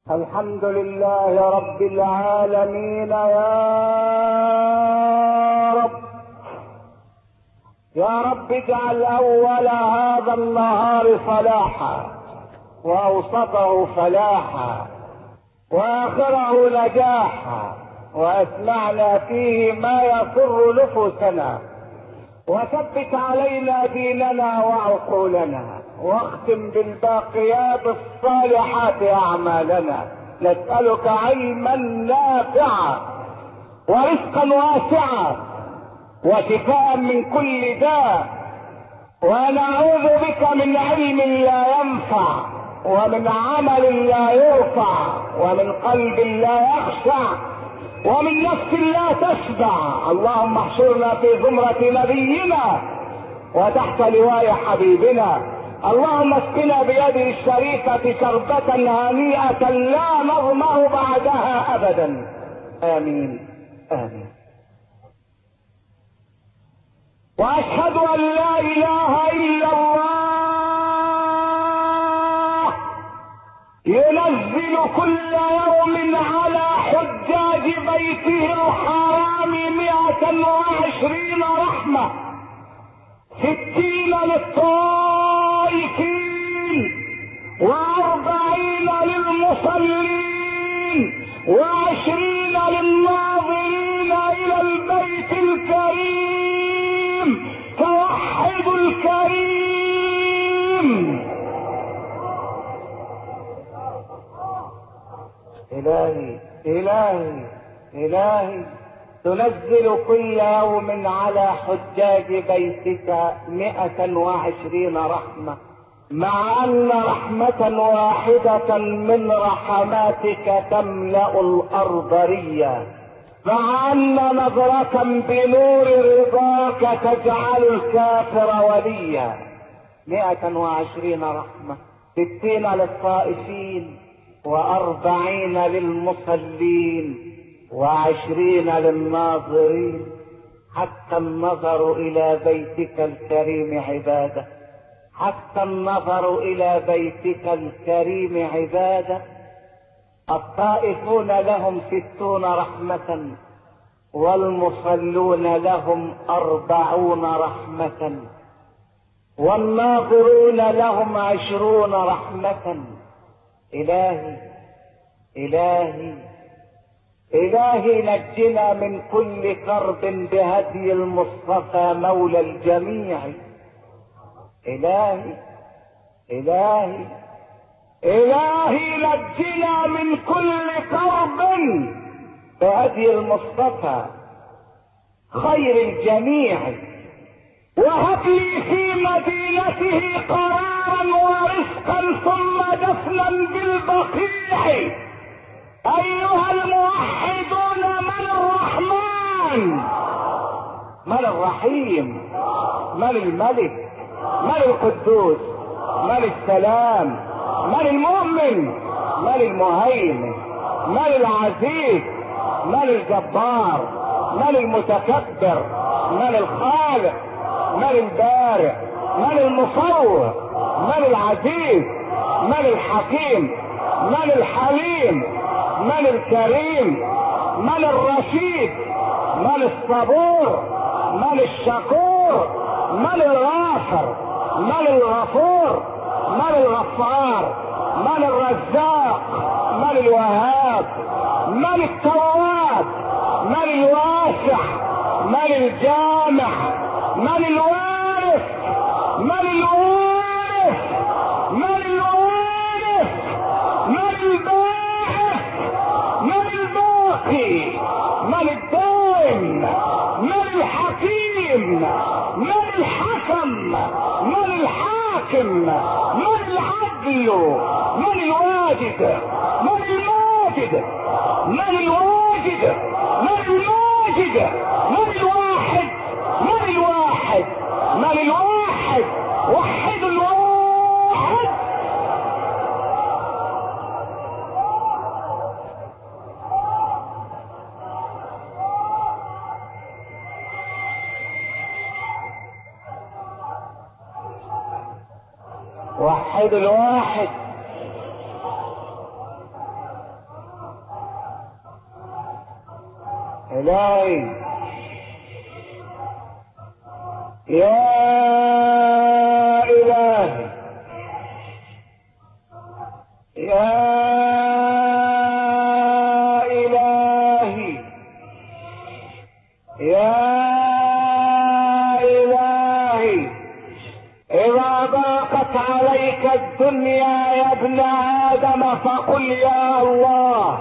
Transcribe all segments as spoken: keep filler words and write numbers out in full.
الحمد لله رب العالمين. يا رب يا رب اجعل اول هذا النهار صلاحا، واوسطه فلاحا، واخره نجاحا، واسمعنا فيه ما يسر نفوسنا، وثبت علينا ديننا وعقولنا، واختم بالباقيات الصالحات اعمالنا. نسألك علما نافعا ورزقا واسعا وشفاء من كل داء، ونعوذ بك من علم لا ينفع، ومن عمل لا يرفع، ومن قلب لا يخشع، ومن نفس لا تشبع. اللهم احشرنا في زمرة نبينا وتحت لواء حبيبنا. اللهم اسقنا بيده الشريفة شربة هنيئة لا نظمأ بعدها ابدا. امين امين. واشهد ان لا اله الا الله ينزل كل يوم على حجاج بيته الحرام مئة وعشرين رحمة، ستين للطائفين، واربعين للمصلين، وعشرين للناظرين الى البيت الكريم. توحد الكريم. الهي الهي الهي تنزل كل يوم على حجاج بيتك مئة وعشرين رحمة، مع ان رحمة واحدة من رحماتك تملأ الارض ريا، مع ان نظرة بنور رضاك تجعل الكافر وليا. مئة وعشرين رحمة، ستين للطائفين، واربعين للمصلين، وعشرين للناظرين. حتى النظر الى بيتك الكريم عبادة، حتى النظر الى بيتك الكريم عبادة. الطائفون لهم ستون رحمة، والمصلون لهم اربعون رحمة، والناظرون لهم عشرون رحمة. الهي الهي الهي نجنا من كل كرب بهدي المصطفى مولى الجميع. الهي الهي الهي نجنا من كل كرب بهدي المصطفى خير الجميع، وهب لي في مدينته قرارا ورزقا ثم دفنا بالبقيع. ايها الموحدون، من الرحمن، من الرحيم، من الملك، من القدوس، من السلام، من المؤمن، من المهيمن، من العزيز، من الجبار، من المتكبر، من الخالق، من البارئ، من المصور، من العزيز، من الحكيم، من الحليم، من الكريم، من الرشيد، من الصبور، من الشكور، من الغافر، من الغفور، من الغفار، من الرزاق، من الوهاب، من التواب، من الواسع، من الجامع، من الوارث، من الوارث، من الوارث، من الباعث، من الباقي، من الدائم، من الحكيم، من الحكم، من الحاكم، من العدل، من الواجد، من الماجد، من الواجد، من الماجد، من الواحد، من الواحد، من الواحد، وحد الواحد. وحد الواحد. إلهي يا إلهي يا إلهي يا إلهي إذا ضاقت عليك الدنيا يا ابن آدم فقل يا الله.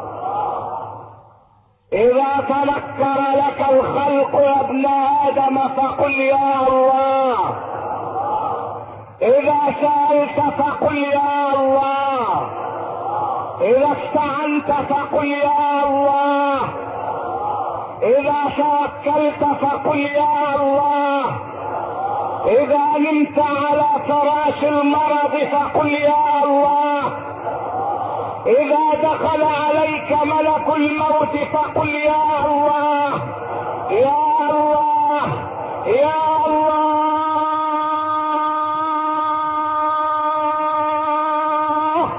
إذا تنكر لك الخلق يا ابن آدم فقل يا الله. إذا سألت فقل يا الله. إذا استعنت فقل يا الله. إذا توكلت فقل يا الله. إذا نمت على فراش المرض فقل يا الله. إذا دخل عليك ملك الموت فقل يا الله يا الله يا الله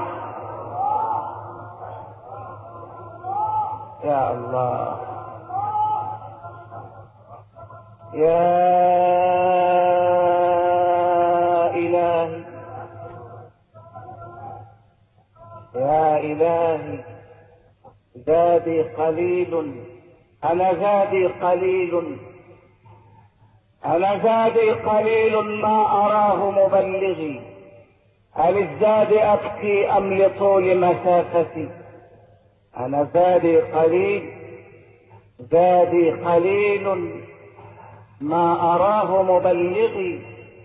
يا الله يا إلهي يا إلهي زادي قليل أنا زادي قليل أنا زادي قليل ما أراه مبلغي. أللزاد أبكي أم لطول مسافتي؟ أنا زادي قليل زادي قليل ما أراه مبلغي.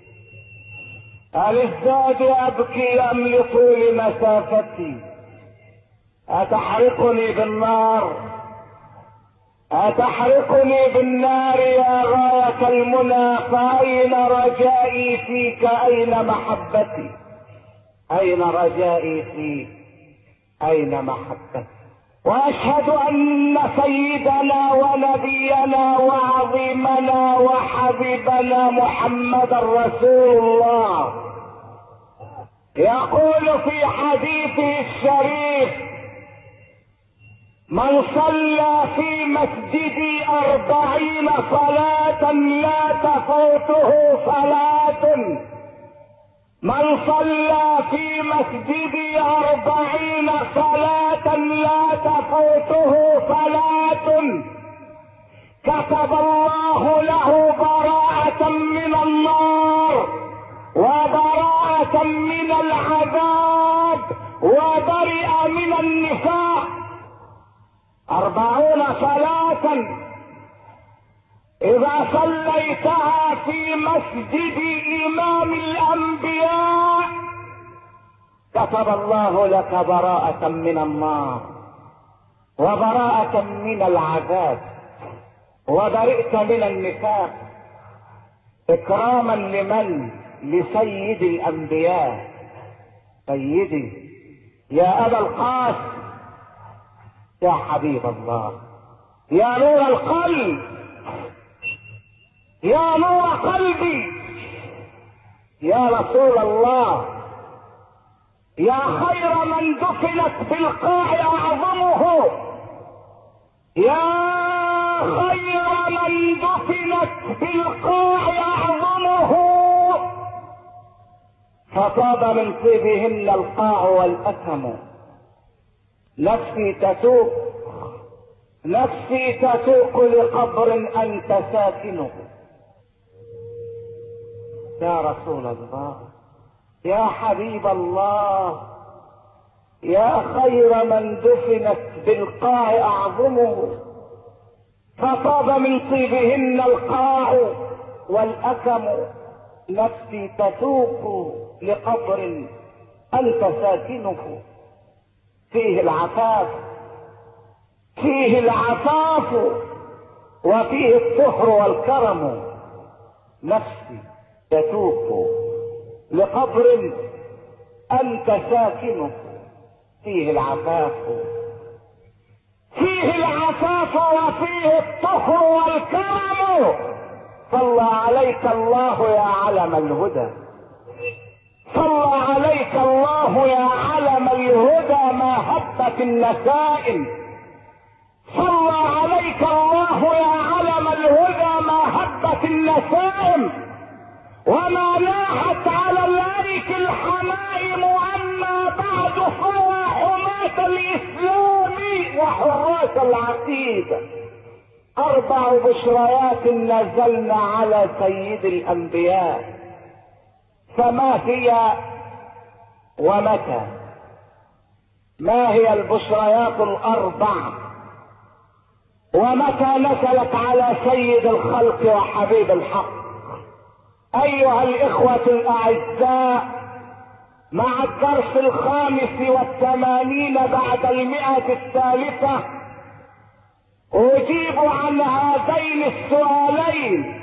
أللزاد أبكي أم لطول مسافتي؟ أتحرقني بالنار أتحرقني بالنار يا غاية المنى، فأين رجائي فيك؟ أين محبتي؟ أين رجائي فيك؟ أين محبتي؟ وأشهد أن سيدنا ونبينا وعظيمنا وحبيبنا محمد رسول الله يقول في حديثه الشريف: من صلى في مسجدي أربعين صلاة لا تفوته صلاة من صلى في مسجدي أربعين صلاة لا تفوته صلاة كتب الله له براءة من النار وبراءة من العذاب وبرئ من النفاق. أربعون صلاة إذا صليتها في مسجد إمام الأنبياء كتب الله لك براءة من النار وبراءة من العذاب وبرئت من النفاق. إكراما لمن؟ لسيد الأنبياء. سيدي يا أبا القاسم يا حبيب الله يا نور القلب يا نور قلبي يا رسول الله يا خير من دفنت بالقاع أعظمه يا خير من دفنت بالقاع أعظمه فطاب من طيبهن القاع والأثم. نفسي تتوق نفسي تتوق لقبر أنت ساكنه يا رسول الله يا حبيب الله يا خير من دفنت بالقاع أعظمه فطاب من طيبهن القاع والأكم. نفسي تتوق لقبر أنت ساكنه فيه العفاف فيه العفاف وفيه الطهر والكرم. نفسي تتوب لقبر أنت ساكنه فيه العفاف فيه العفاف وفيه الطهر والكرم. صلى عليك الله يا علم الهدى صلى عليك الله يا علم الهدى ما هبت النسائم. صلى عليك الله يا علم الهدى ما هبت النسائم وما لاحت على الارك الحمائم، واما بعد فيا حماة الاسلام وحراس العقيدة اربع بشريات نزلن على سيد الانبياء، فما هي ومتى؟ ما هي البشريات الاربع ومتى نزلت على سيد الخلق وحبيب الحق؟ ايها الاخوة الاعزاء، مع الدرس الخامس والثمانين بعد المئة الثالثة اجيب عن هذين السؤالين،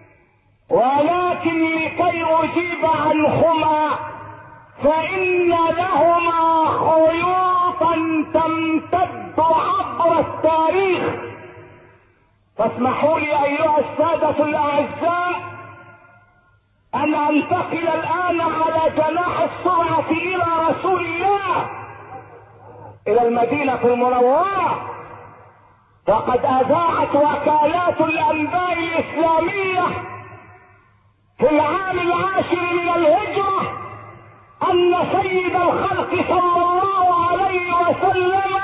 ولكن لكي اجيب عنهما فان لهما خيوطا تمتد عبر التاريخ. فاسمحوا لي ايها السادة الاعزاء ان انتقل الان على جناح السرعة الى رسول الله، الى المدينة المنورة. فقد اذاعت وكالات الانباء الاسلامية في العام العاشر من الهجرة ان سيد الخلق صلى الله عليه وسلم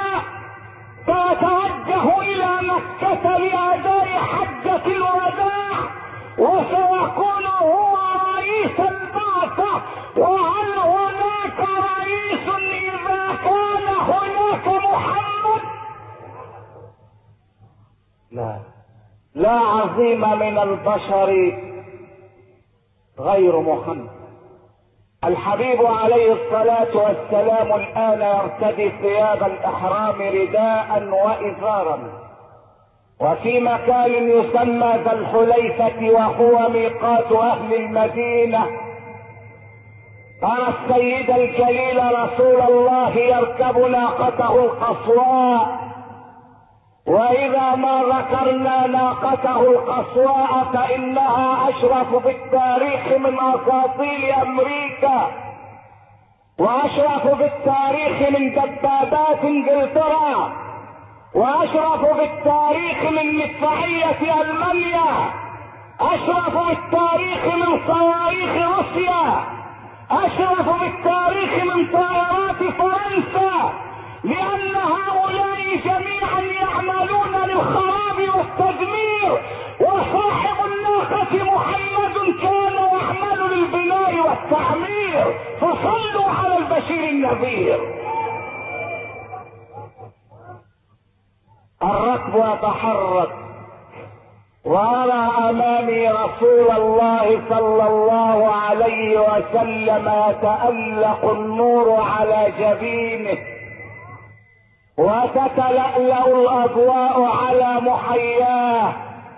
سيتوجه الى مكة لاداء حجة الوداع، وسيكون هو رئيس البعثة. وهل هناك رئيس اذا كان هناك محمد؟ لا، لا عظيم من البشر غير محمد. الحبيب عليه الصلاة والسلام الآن يرتدي ثياب الإحرام رداء وإزارا، وفي مكان يسمى ذا الحليفة وهو ميقات أهل المدينة ترى السيد الجليل رسول الله يركب ناقته القصواء. واذا ما ذكرنا ناقته القصواء فانها اشرف بالتاريخ من اساطيل امريكا، واشرف بالتاريخ من دبابات انجلترا، واشرف بالتاريخ من مدفعية المانيا، اشرف بالتاريخ من صواريخ روسيا، اشرف بالتاريخ من طائرات فرنسا، لان هؤلاء جميعا يعملون للخراب والتدمير، وصاحب الناقة محمد كان يعمل للبناء والتعمير. فصلوا على البشير النذير. الركب يتحرك، وارى امامي رسول الله صلى الله عليه وسلم يتألق النور على جبينه، وتتلألأ الاضواء على محياه.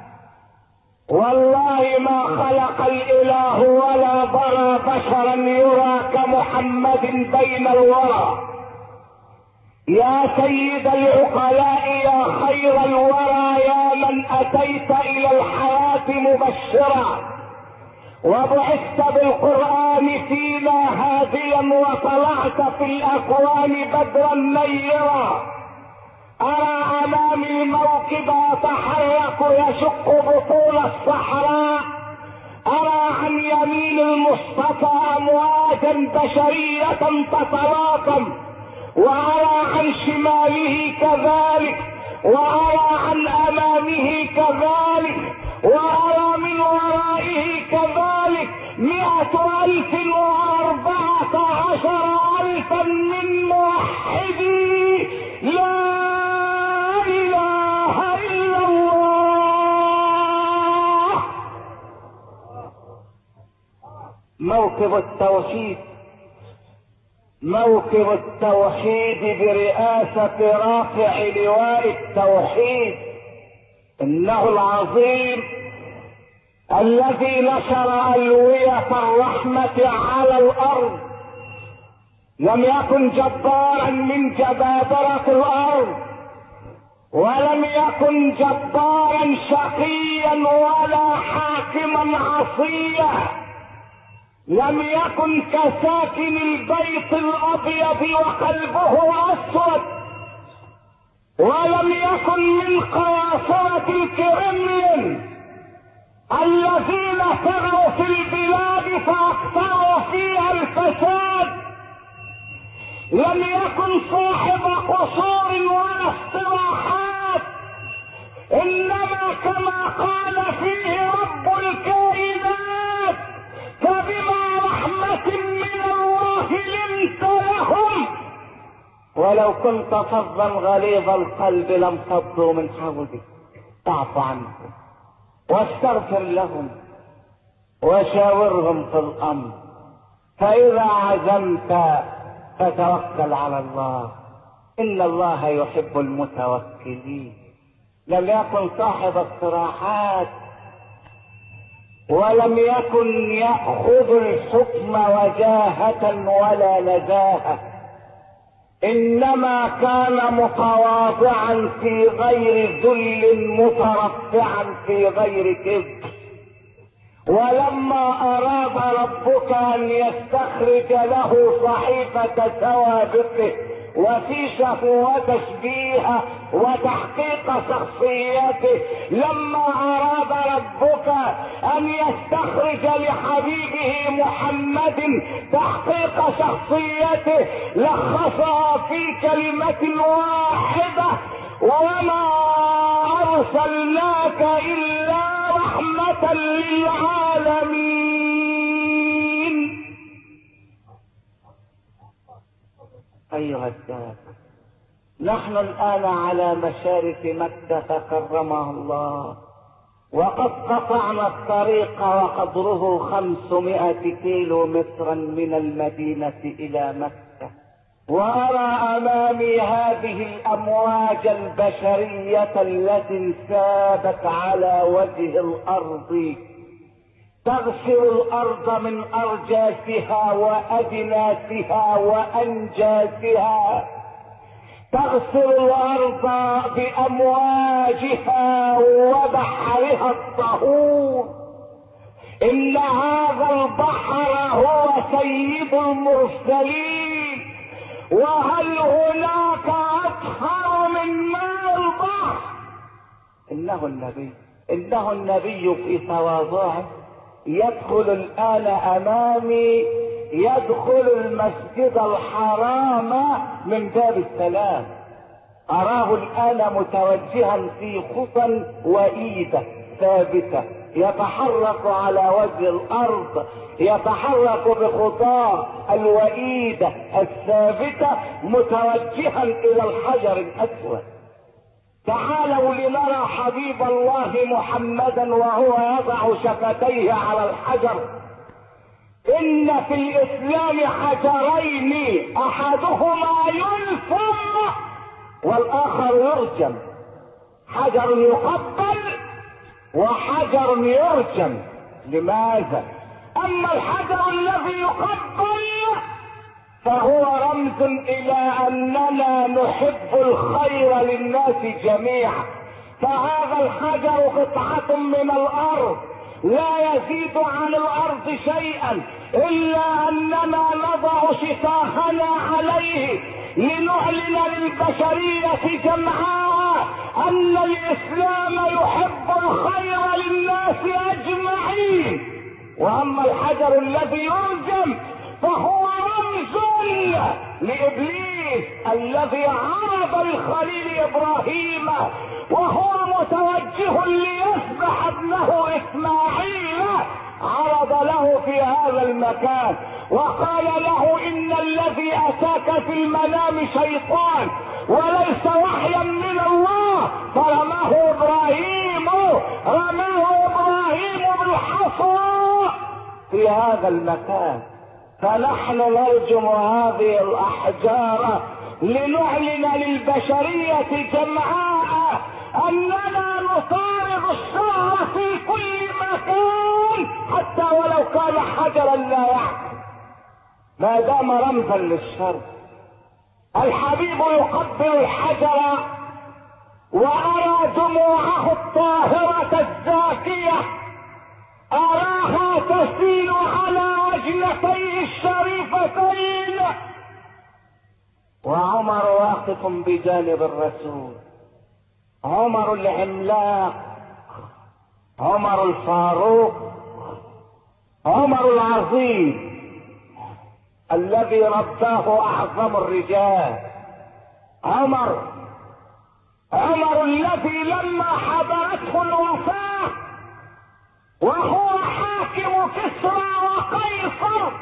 والله ما خلق الاله ولا برى بشرا يرى كمحمد بين الورى. يا سيد العقلاء يا خير الورى، يا من اتيت الى الحياة مبشرا، وبعثت بالقرآن فينا هاديا، وطلعت في الاكوان بدرا نيرا. ارى امامي موكب يتحرك يشق بطول الصحراء، ارى عن يمين المصطفى امواجا بشرية تتلاطم، وارى عن شماله كذلك، وارى عن امامه كذلك، وارى من ورائه كذلك. مئة الف واربعة عشر الفا من موحدي لا اله الا الله. موكب التوحيد، موكب التوحيد برئاسة رافع لواء التوحيد، انه العظيم الذي نشر ألوية الرحمة على الارض. لم يكن جبارا من جبابرة الارض، ولم يكن جبارا شقيا ولا حاكما عصيا، لم يكن كساكن البيت الابيض وقلبه اسود، ولم يكن من قياصرة الكرملين الذين سعوا في البلاد فاكثروا فيها الفساد، لم يكن صاحب قصور ولا استراحات، انما كما قال فيه رب الكائنات: فبما رحمة من الله لنت لهم ولو كنت فظا غليظ القلب لانفضوا من حولك، فاعف عنهم واستغفر لهم وشاورهم في الامر، فاذا عزمت فتوكل على الله، ان الله يحب المتوكلين. لم يكن صاحب استراحات، ولم يكن يأخذ الحكم وجاهة ولا نزاهة، انما كان متواضعا في غير ذل، مترفعا في غير كبر. ولما اراد ربك ان يستخرج له صحيفة سوابقه وفيشه وتشبيهه وتحقيق شخصيته، لما اراد ربك ان يستخرج لحبيبه محمد تحقيق شخصيته لخصها في كلمة واحدة: وما ارسلناك الا رحمة للعالمين. ايها السادة، نحن الان على مشارف مكة كرمها الله، وقد قطعنا الطريق وقدره خمسمائة كيلو مترا من المدينة الى مكة، وارى امامي هذه الامواج البشرية التي انسابت على وجه الارض تغسل الارض من ارجاسها واجناسها وانجاسها، تغسل الارض بامواجها وبحرها الطهور. ان هذا البحر هو سيد المرسلين، وهل هناك اطهر من ماء البحر؟ انه النبي، انه النبي في تواضعه يدخل الان امامي، يدخل المسجد الحرام من باب السلام. اراه الان متوجها في خطى وايده ثابته، يتحرك على وجه الارض، يتحرك بخطاه الوئيده الثابته متوجها الى الحجر الاسود. تعالوا لنرى حبيب الله محمدا وهو يضع شفتيه على الحجر. ان في الاسلام حجرين احدهما يلفم والاخر يرجم، حجر يقبل وحجر يرجم. لماذا؟ اما الحجر الذي يقبل فهو رمز الى اننا نحب الخير للناس جميعا، فهذا الحجر قطعة من الارض لا يزيد عن الارض شيئا، الا اننا نضع شفاهنا عليه لنعلن للبشرية جمعاء ان الاسلام يحب الخير للناس اجمعين. واما الحجر الذي يرجم فهو رمز لابليس الذي عرض للخليل ابراهيم وهو متوجه ليذبح ابنه اسماعيل، عرض له في هذا المكان وقال له: ان الذي اتاك في المنام شيطان وليس وحيا من الله. فرماه ابراهيم رماه ابراهيم بالحصى في هذا المكان. فنحن نرجم هذه الاحجار لنعلن للبشرية جمعاء اننا نطارد الشر في كل مكان، حتى ولو كان حجرا لا يعقل ما دام رمزا للشر. الحبيب يقبل الحجر وارى دموعه الطاهرة الزاكية، اراها تسيل على وجنتيه الشريفتين. وعمر واقف بجانب الرسول عمر العملاق، عمر الفاروق، عمر العظيم الذي رباه اعظم الرجال، عمر عمر الذي لما حضرته الوفاة وهو حاكم كسرى وقيصر،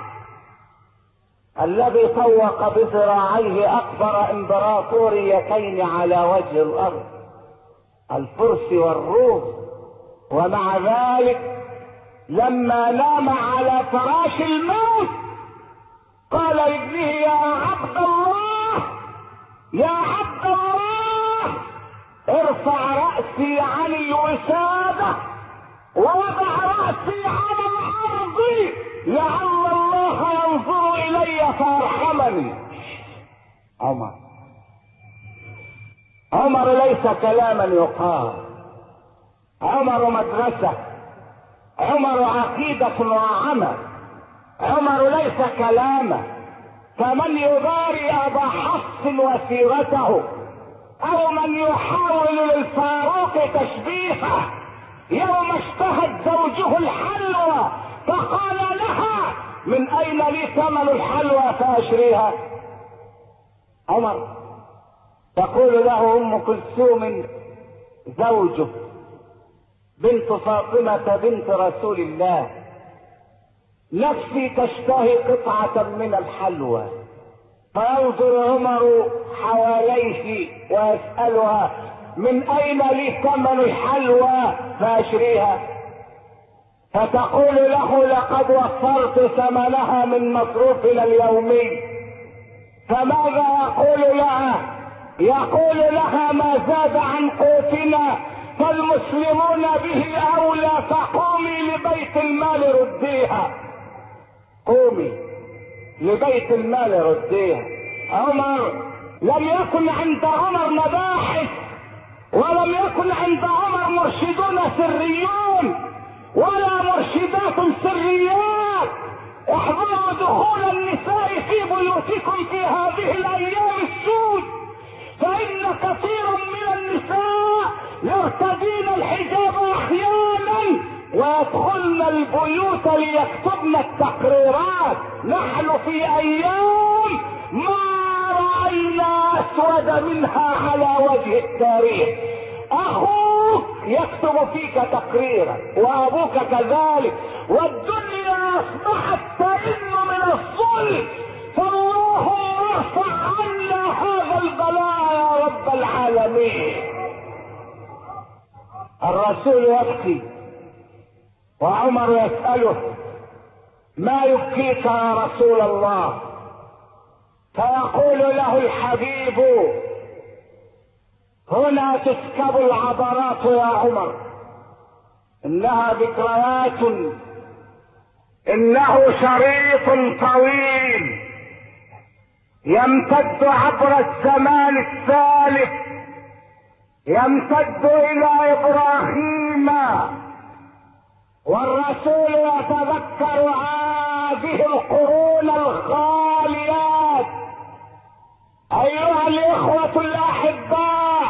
الذي طوق بذراعيه اكبر امبراطوريتين على وجه الارض، الفرس والروم، ومع ذلك لما نام على فراش الموت قال لابنه يا عبد الله يا عبد الله ارفع رأسي عن الوسادة ووضع رأسي على الارض لعل الله ينظر الي فارحمني. عمر عمر ليس كلاما يقال، عمر مدرسة، عمر عقيدة وعمل، عمر ليس كلاما. فمن يضاري ابا حفص وسيرته او من يحاول للفاروق تشبيهه يوم اشتهت زوجه الحلوى فقال لها من اين لي ثمن الحلوى فاشريها؟ عمر. تقول له ام كلثوم زوجه بنت فاطمة بنت رسول الله نفسي تشتهي قطعة من الحلوى، فينظر عمر حواليه ويسألها من اين لي ثمن الحلوى فاشريها؟ فتقول له لقد وفرت ثمنها من مصروفنا اليومي. فماذا يقول لها؟ يقول لها ما زاد عن قوتنا فالمسلمون به اولى، فقومي لبيت المال رديها، قومي لبيت المال رديها. عمر لم يكن عند عمر مباحث، ولم يكن عند عمر مرشدون سريون ولا مرشدات سريات. احذروا دخول النساء في بيوتكم في هذه الايام السود، فان كثيرا من النساء يرتدين الحجاب احيانا ويدخلن البيوت ليكتبن التقريرات. نحن في ايام ما راينا اسود منها على وجه التاريخ. اخوك يكتب فيك تقريرا وابوك كذلك، والدنيا اصبحت تئن من الظلم، فاللهم ارفع عنا هذا البلاء يا رب العالمين. الرسول يبكي وعمر يسأله ما يبكيك يا رسول الله؟ فيقول له الحبيب هنا تسكب العبرات يا عمر، انها ذكريات، انه شريط طويل يمتد عبر الزمان الثالث، يمتد الى ابراهيم، والرسول يتذكر هذه القرون الخاليات. ايها الاخوة الاحباء،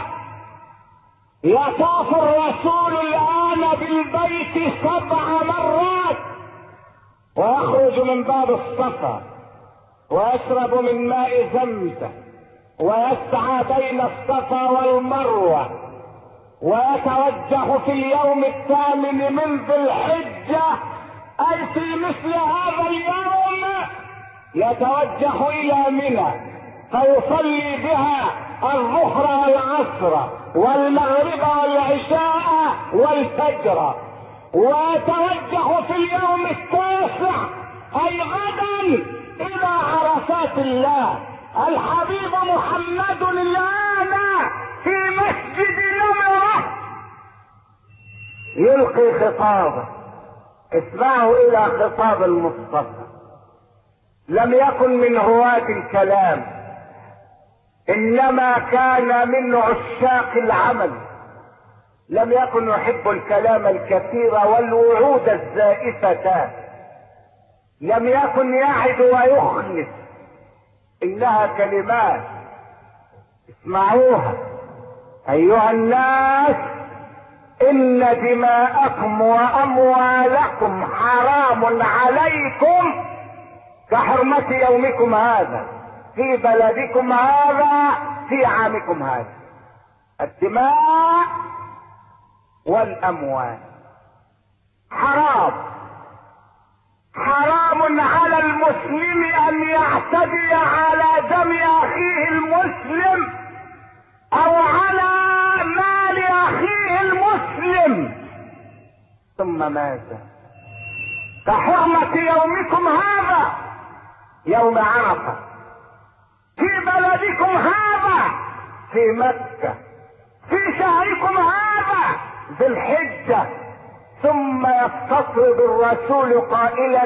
يطاف الرسول الان بالبيت سبع مرات، ويخرج من باب الصفا ويشرب من ماء زمزم ويسعى بين الصفا والمروة، ويتوجه في اليوم الثامن من ذي الحجة، اي في مثل هذا اليوم يتوجه الى منى فيصلي بها الظهر والعصر والمغرب والعشاء والفجر، ويتوجه في اليوم التاسع اي غدا الى عرفات الله. الحبيب محمد الان في مسجد نمرة يلقي خطابه. اسمعوا الى خطاب المصطفى. لم يكن من هواة الكلام، انما كان من عشاق العمل. لم يكن يحب الكلام الكثير والوعود الزائفة، لم يكن يعد ويخلف، انها كلمات اسمعوها ايها الناس ان دماءكم واموالكم حرام عليكم كحرمة يومكم هذا في بلدكم هذا في عامكم هذا. الدماء والاموال حرام. حرام على المسلم ان يعتدي على دم اخيه المسلم او على مال اخيه المسلم. ثم ماذا؟ كحرمة يومكم هذا يوم عرفة في بلدكم هذا في مكة في شهركم هذا ذي الحجة. ثم يستطرد الرسول قائلا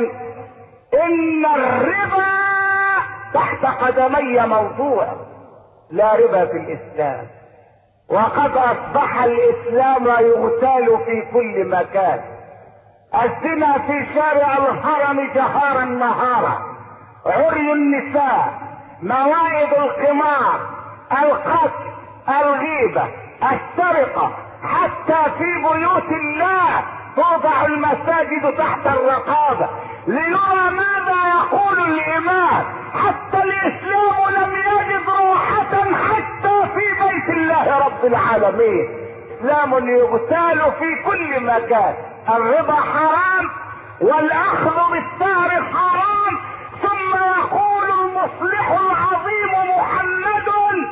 ان الربا تحت قدمي موضوع. لا ربا في الاسلام، وقد اصبح الاسلام يغتال في كل مكان. الزنا في شارع الحرم جهارا نهارا، عري النساء، موائد القمار، القتل، الغيبة، السرقة، حتى في بيوت الله توضع المساجد تحت الرقابة ليرى ماذا يقول الامام. حتى الاسلام لم يجد راحة حتى في بيت الله رب العالمين. اسلام يغتال في كل مكان. الربا حرام والاخذ بالثار حرام. ثم يقول المصلح العظيم محمد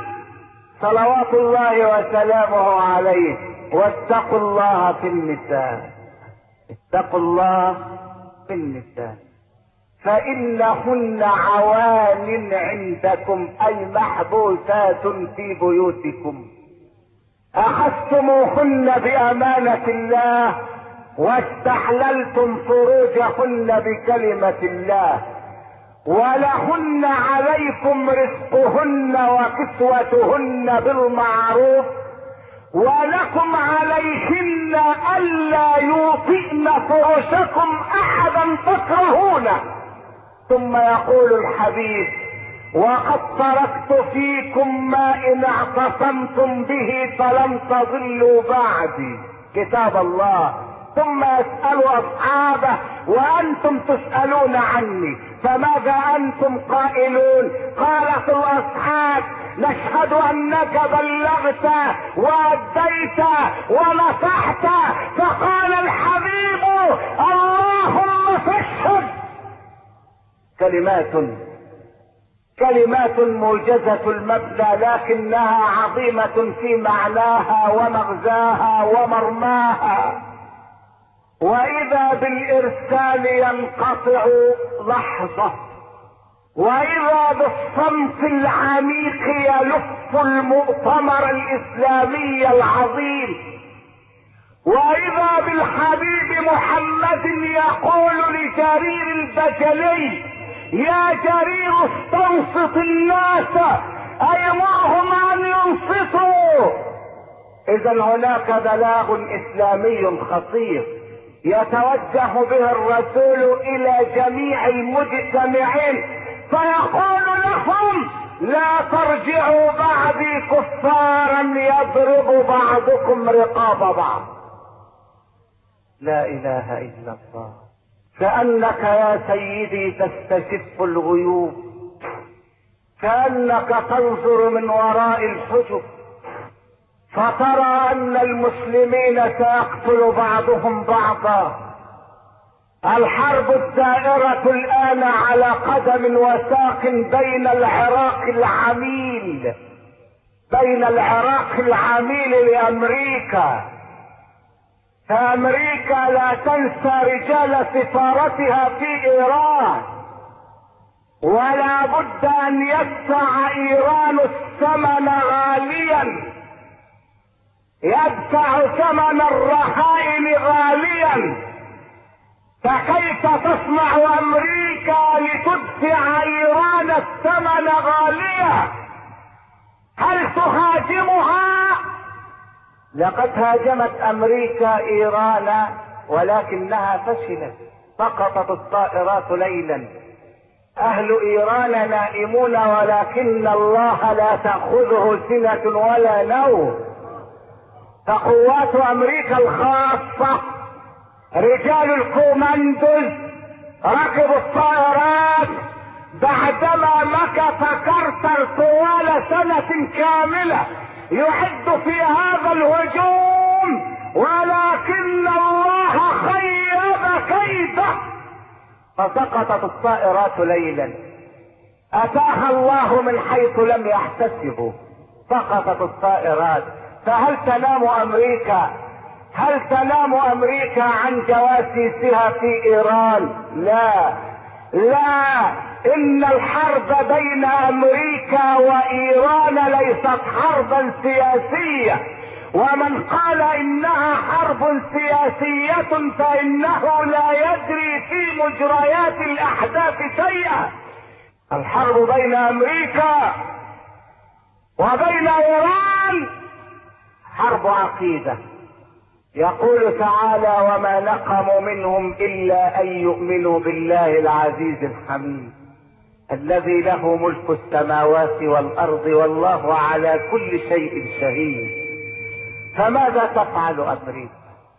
صلوات الله وسلامه عليه واتقوا الله في النساء. اتقوا الله في النساء فإنهن عوان عندكم أي محبوسات في بيوتكم. أخذتموهن بأمانة الله واستحللتم فروجهن بكلمة الله، ولهن عليكم رزقهن وكسوتهن بالمعروف، ولكم عليهن ألا يوطئن فرشكم أحدا تكرهونه. ثم يقول الحبيب وقد تركت فيكم ما إن اعتصمتم به فلن تضلوا بعدي كتاب الله. ثم يسأل أصحابه وأنتم تسألون عني فماذا أنتم قائلون؟ قالت الأصحاب نشهد أنك بلغت وأديت ونصحت. فقال الحبيب اللهم فاشهد. كلمات كلمات موجزة المبنى لكنها عظيمة في معناها ومغزاها ومرماها. واذا بالارسال ينقطع لحظة، واذا بالصمت العميق يلف المؤتمر الاسلامي العظيم، واذا بالحبيب محمد يقول لجرير البجلي يا جرير استنصت الناس ايمرهم ان ينصتوا. اذا هناك بلاغ اسلامي خطير يتوجه به الرسول الى جميع المجتمعين فيقول لهم لا ترجعوا بعدي كفارا يضرب بعضكم رقاب بعض. لا اله الا الله. كأنك يا سيدي تستشف الغيوب، كأنك تنظر من وراء الحجب فترى ان المسلمين سيقتل بعضهم بعضا. الحرب الدائرة الان على قدم وساق بين العراق العميل بين العراق العميل لامريكا. فامريكا لا تنسى رجال سفارتها في ايران، ولا بد ان يدفع ايران الثمن غاليا، يدفع ثمن الرهائن غاليا. فكيف تصنع امريكا لتدفع ايران الثمن غاليا؟ هل تهاجمها؟ لقد هاجمت امريكا ايران ولكنها فشلت، سقطت الطائرات ليلا. اهل ايران نائمون ولكن الله لا تأخذه سنة ولا نوم. فقوات امريكا الخاصة رجال الكوماندوز ركبوا الطائرات بعدما مكث كارتر طوال سنة كاملة يعد في هذا الهجوم، ولكن الله خيب كيده فسقطت الطائرات ليلا. اتاها الله من حيث لم يحتسبوا، سقطت الطائرات. فهل تنام امريكا؟ هل تنام امريكا عن جواسيسها في ايران؟ لا لا، ان الحرب بين امريكا وايران ليست حربا سياسية، ومن قال انها حرب سياسية فانه لا يدري في مجريات الاحداث شيئا. الحرب بين امريكا وبين ايران حرب عقيدة. يقول تعالى: وما نقموا منهم الا ان يؤمنوا بالله العزيز الحميد الذي له ملك السماوات والارض والله على كل شيء شهيد. فماذا تفعل امريكا؟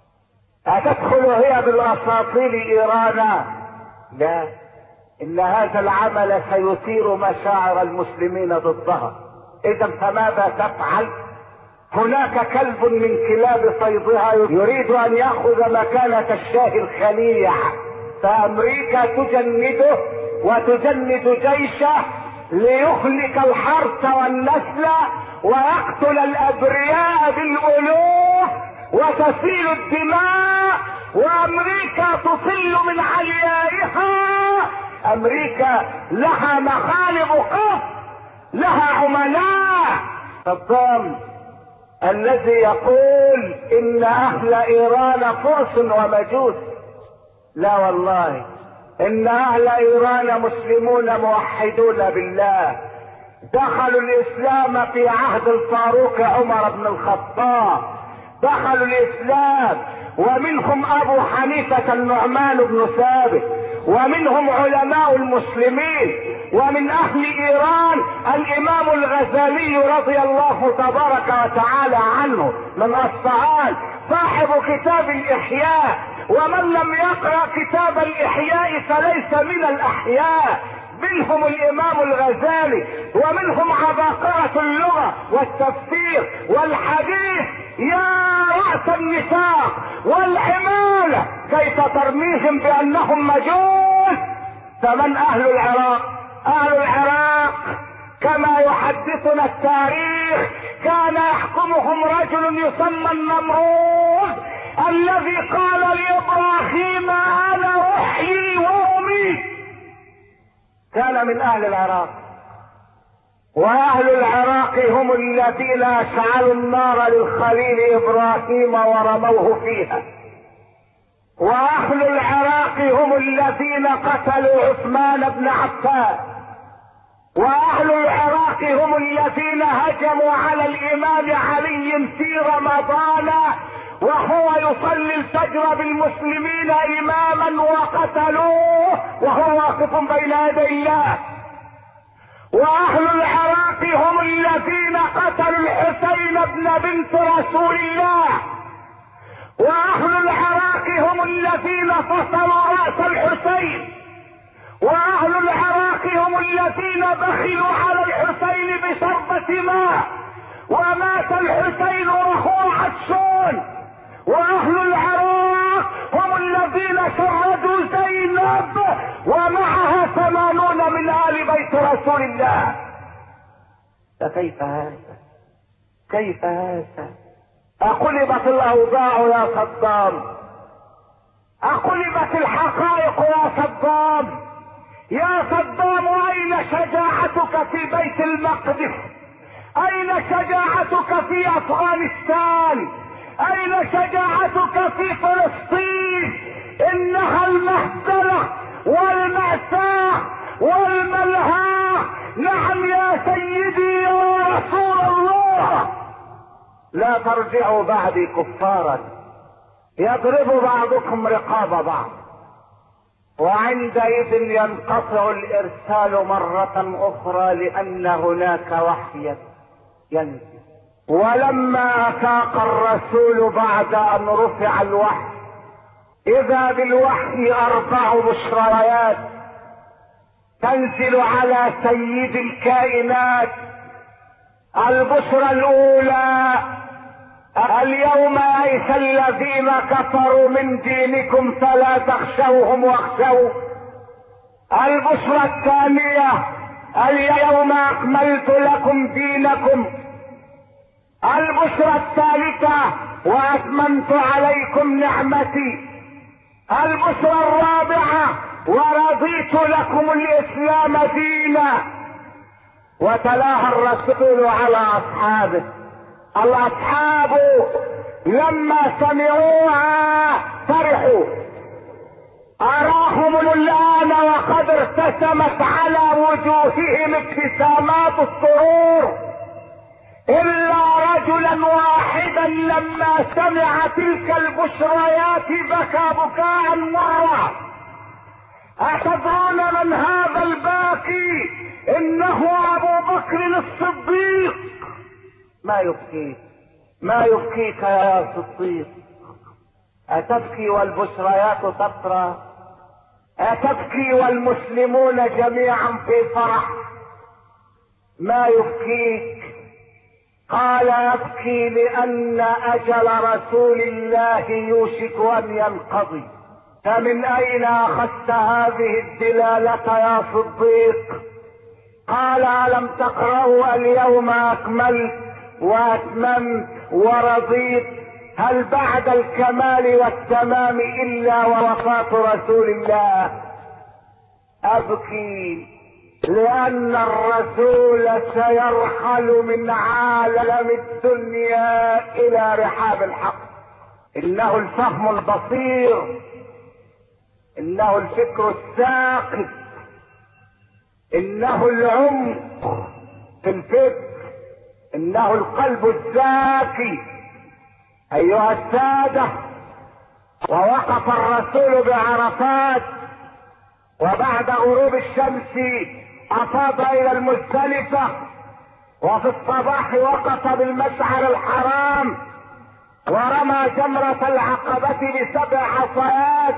اتدخل هي بالاساطيل ايران؟ لا، ان هذا العمل سيثير مشاعر المسلمين ضدها. اذا فماذا تفعل؟ هناك كلب من كلاب صيدها يريد ان ياخذ مكانة الشاه الخليع، فامريكا تجنده وتجند جيشه ليهلك الحرث والنسل ويقتل الابرياء بالالوف وتسيل الدماء، وامريكا تصل من عليائها. امريكا لها مخالب قف، لها عملاء. صدام الذي يقول ان اهل ايران فرس ومجوس، لا والله، ان اهل ايران مسلمون موحدون بالله، دخلوا الاسلام في عهد الفاروق عمر بن الخطاب، دخلوا الاسلام، ومنهم ابو حنيفة النعمان بن ثابت، ومنهم علماء المسلمين، ومن اهل ايران الامام الغزالي رضي الله تبارك وتعالى عنه من اصفهان صاحب كتاب الاحياء، ومن لم يقرأ كتاب الاحياء فليس من الاحياء. منهم الامام الغزالي، ومنهم عباقرة اللغة والتفسير والحديث. يا رأس النفاق والعمالة كيف ترميهم بانهم مجوس؟ فمن اهل العراق؟ اهل العراق كما يحدثنا التاريخ كان يحكمهم رجل يسمى النمرود، الذي قال لابراهيم انا احيي واميت. كان من اهل العراق، واهل العراق هم الذين اشعلوا النار للخليل ابراهيم ورموه فيها، واهل العراق هم الذين قتلوا عثمان بن عفان، واهل العراق هم الذين هجموا على الامام علي في رمضان وهو يصلي الفجر بالمسلمين اماما وقتلوه وهو واقف بين يدي الله. واهل العراق هم الذين قتلوا الحسين بن بنت رسول الله، واهل العراق هم الذين فصلوا راس الحسين، واهل العراق هم الذين بخلوا على الحسين بشربة ماء ومات الحسين وهو عطشان. واهل العراق هم الذين شردوا زينب ومعها ثمانون من آل بيت رسول الله. فكيف هذا؟ كيف هذا؟ أقلبت الأوضاع يا صدام، أقلبت الحقائق يا صدام. يا صدام أين شجاعتك في بيت المقدس؟ أين شجاعتك في أفغانستان؟ أين شجاعتك في فلسطين؟ إنها المهزلة والمأساة والملهى. نعم يا سيدي يا رسول الله. لا ترجعوا بعدي كفارا يضرب بعضكم رقاب بعض، وعندئذ ينقطع الارسال مرة اخرى لان هناك وحيا ينزل. ولما افاق الرسول بعد ان رفع الوحي اذا بالوحي اربع بشريات تنزل على سيد الكائنات. البشرى الاولى: اليوم يئس الذين كفروا من دينكم فلا تخشوهم واخشوا. البشرى الثانية: اليوم اكملت لكم دينكم. البشرى الثالثة: واتممت عليكم نعمتي. البشرى الرابعة: ورضيت لكم الاسلام دينا. وتلاها الرسول على اصحابه. الاصحاب لما سمعوها فرحوا، اراهم الان وقد ارتسمت على وجوههم ابتسامات السرور، الا رجلا واحدا لما سمع تلك البشريات بكى بكاء مرة. اتدرون من هذا الباكي؟ انه ابو بكر الصديق. ما يبكيك ما يبكيك يا صديق؟ اتبكي والبشريات تطرى؟ اتبكي والمسلمون جميعا في فرح؟ ما يبكيك؟ قال: ابكي لان اجل رسول الله يوشك ان ينقضي. فمن اين اخذت هذه الدلالة يا صديق؟ قال: الم تقرأوا اليوم اكملت واتممت ورضيت؟ هل بعد الكمال والتمام الا ووفاة رسول الله؟ ابكي لان الرسول سيرحل من عالم الدنيا الى رحاب الحق. انه الفهم البصير، انه الفكر الثاقب، انه العمق في الفكر، انه القلب الزاكي. ايها السادة، ووقف الرسول بعرفات، وبعد غروب الشمس افاض الى المزدلفة، وفي الصباح وقف بالمشعر الحرام ورمى جمرة العقبة بسبع حصيات،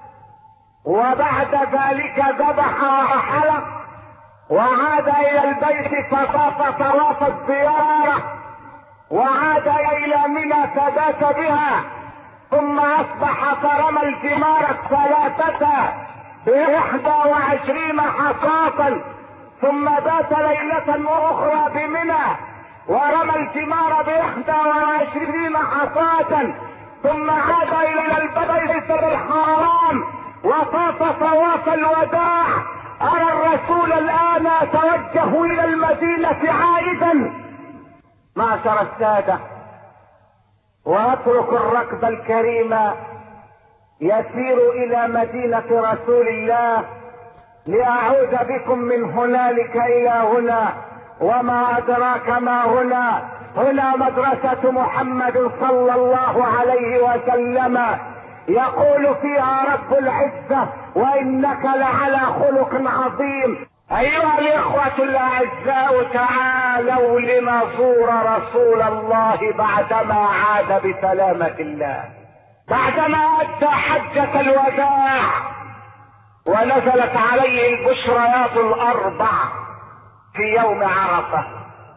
وبعد ذلك ذبح وحلق وعاد الى البيت فطاف طواف الزيارة، وعاد الى منى فبات بها، ثم اصبح فرمى الجمار الثلاثة باحدى وعشرين حصاة، ثم بات ليلة اخرى بمنى ورمى الجمار باحدى وعشرين حصاة، ثم عاد الى البيت الحرام وطاف طواف الوداع. ارى الرسول الان توجه الى المدينة عائدا معشر السادة، واترك الركب الكريم يسير الى مدينة رسول الله لاعود بكم من هنالك الى هنا. وما ادراك ما هنا؟ هنا مدرسة محمد صلى الله عليه وسلم، يقول فيها رب العزة: وانك لعلى خلق عظيم. ايها الاخوة الاعزاء، تعالوا لنزور رسول الله بعدما عاد بسلامة الله، بعدما ادى حجة الوداع ونزلت عليه البشريات الاربع في يوم عرفة.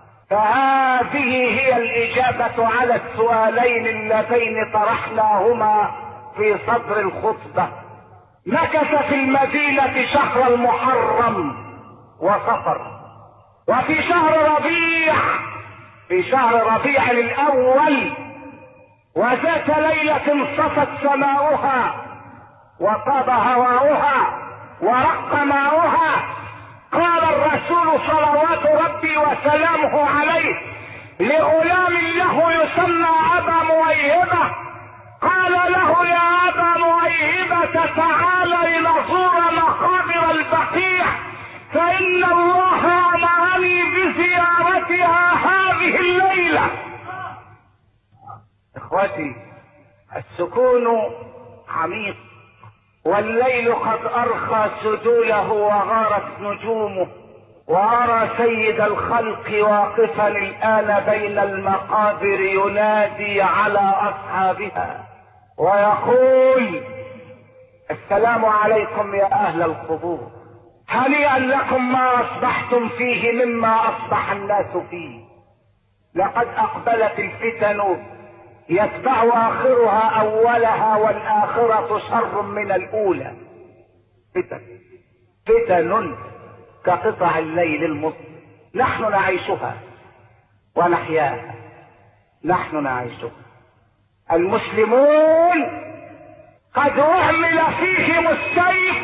فهذه هي الاجابة على السؤالين اللذين طرحناهما في صدر الخطبة. مكث في المدينة شهر المحرم وصفر، وفي شهر ربيع في شهر ربيع الاول، وذات ليلة انصفت سماؤها وطاب هواؤها ورق ماؤها. قال الرسول صلوات ربي وسلامه عليه لغلام له يسمى ابا مويهبة، قال له: يا ابا مويهبة، تعال لنزور مقابر البقيع، فان الله امرني بزيارتها هذه الليلة. اخوتي، السكون عميق، والليل قد ارخى سدوله وغارت نجومه، وأرى سيد الخلق واقفا الآن بين المقابر ينادي على أصحابها ويقول: السلام عليكم يا أهل القبور، هنيئا لكم ما أصبحتم فيه مما أصبح الناس فيه. لقد أقبلت الفتن يتبع آخرها أولها، والآخرة شر من الأولى. فتن فتن كقطع الليل المظلم، نحن نعيشها ونحياها، نحن نعيشها. المسلمون قد أعمل فيهم السيف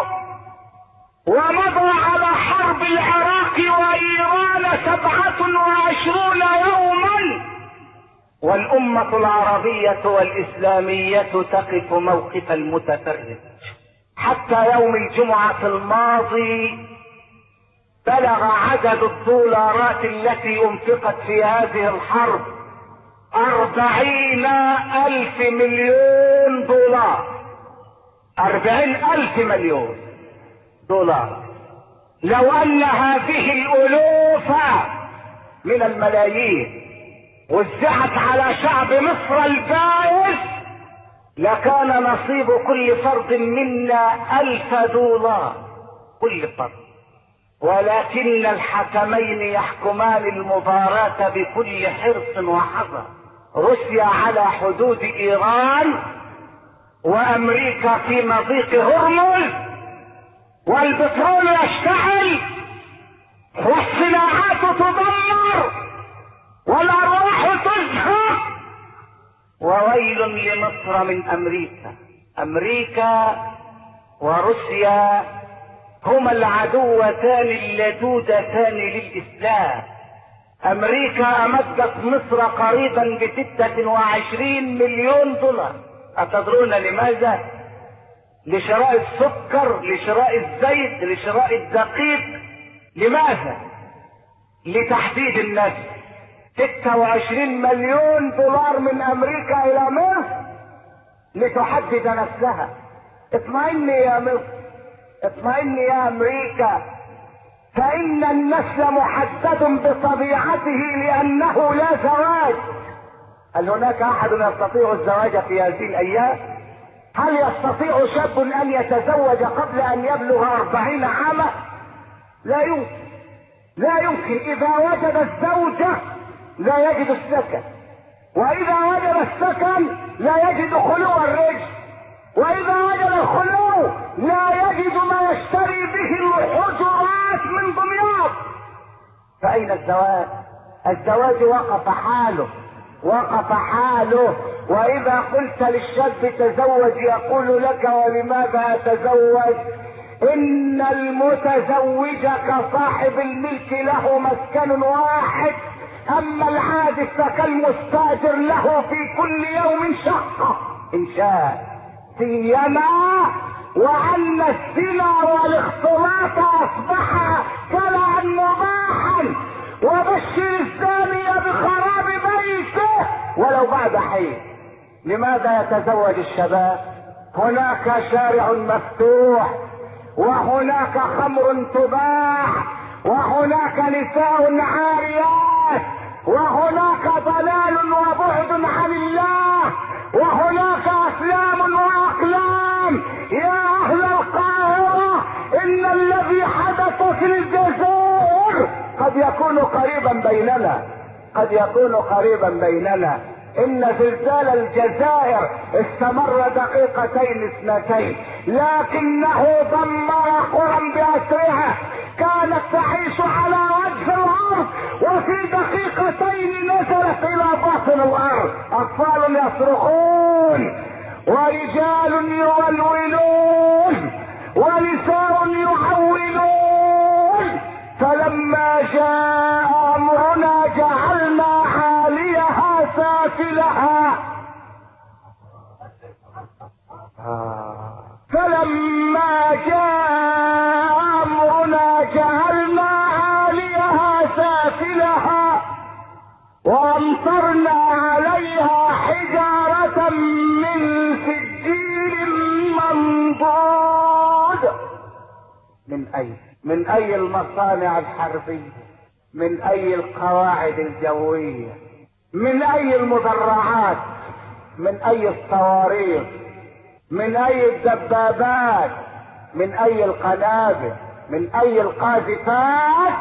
ومضى على حرب العراق وإيران سبعة وعشرون يوما، والأمة العربية والإسلامية تقف موقف المتفرج. حتى يوم الجمعة الماضي بلغ عدد الدولارات التي انفقت في هذه الحرب أربعين ألف مليون دولار. أربعين ألف مليون دولار. لو أن هذه الألوف من الملايين وزعت على شعب مصر البائس لكان نصيب كل فرد منا ألف دولار كل فرد. ولكن الحكمين يحكمان المباراة بكل حرص وحذر. روسيا على حدود إيران، وأمريكا في مضيق هرمز، والبترول يشتعل، والصناعات تدمر، والأرواح تزهق. وويل لمصر من أمريكا. أمريكا وروسيا هما العدوتان اللدودتان للإسلام. أمريكا أمدت مصر قريبا بستة وعشرين مليون دولار. أتدرون لماذا؟ لشراء السكر، لشراء الزيت، لشراء الدقيق. لماذا؟ لتحديد النسل. ستة وعشرين مليون دولار من أمريكا إلى مصر لتحدد نسلها. اطمئني يا مصر، اطمئني يا أمريكا، فإن النسل محدد بطبيعته لأنه لا زواج. هل هناك أحد يستطيع الزواج في هذه الأيام؟ هل يستطيع شاب أن يتزوج قبل أن يبلغ أربعين عاما؟ لا يمكن، لا يمكن. إذا وجد الزوجة لا يجد السكن، وإذا وجد السكن لا يجد خلو الرجل، وإذا وجد الخلو لا يجد ما يشتري به الحجرات من دمياط. فأين الزواج؟ الزواج وقف حاله، وقف حاله. وإذا قلت للشاب تزوج يقول لك: ولماذا أتزوج؟ إن المتزوج كصاحب الملك له مسكن واحد، أما العادل فكالمستأجر له في كل يوم شقة إن شاء. سيما وأن الزنا والاختلاط أصبح كلا مباحا، وبشر الزاني بخراب بيته ولو بعد حين. لماذا يتزوج الشباب؟ هناك شارع مفتوح، وهناك خمر تباع، وهناك نساء عاريات، وهناك ضلال وبعد عن الله، وهناك أفلام وأقلام. يا أهل القاهرة، إن الذي حدث في الجزائر قد يكون قريبا بيننا، قد يكون قريبا بيننا. إن زلزال الجزائر استمر دقيقتين اثنتين، لكنه دمر قرى بأسرها كانت تعيش على وجه الأرض، وفي دقيقتين نزلت إلى باطن الأرض. أطفال يصرخون، ورجال يولولون، ونساء يعولون. فلما جاء أمرنا جعلنا عاليها سافلها فلما جاء أمرنا جعلنا عاليها سافلها وأمطرنا عليها حجارة من سجيل منضود. من أين؟ من اي المصانع الحربية، من اي القواعد الجوية، من اي المدرعات، من اي الصواريخ، من اي الدبابات، من اي القنابل، من اي القاذفات،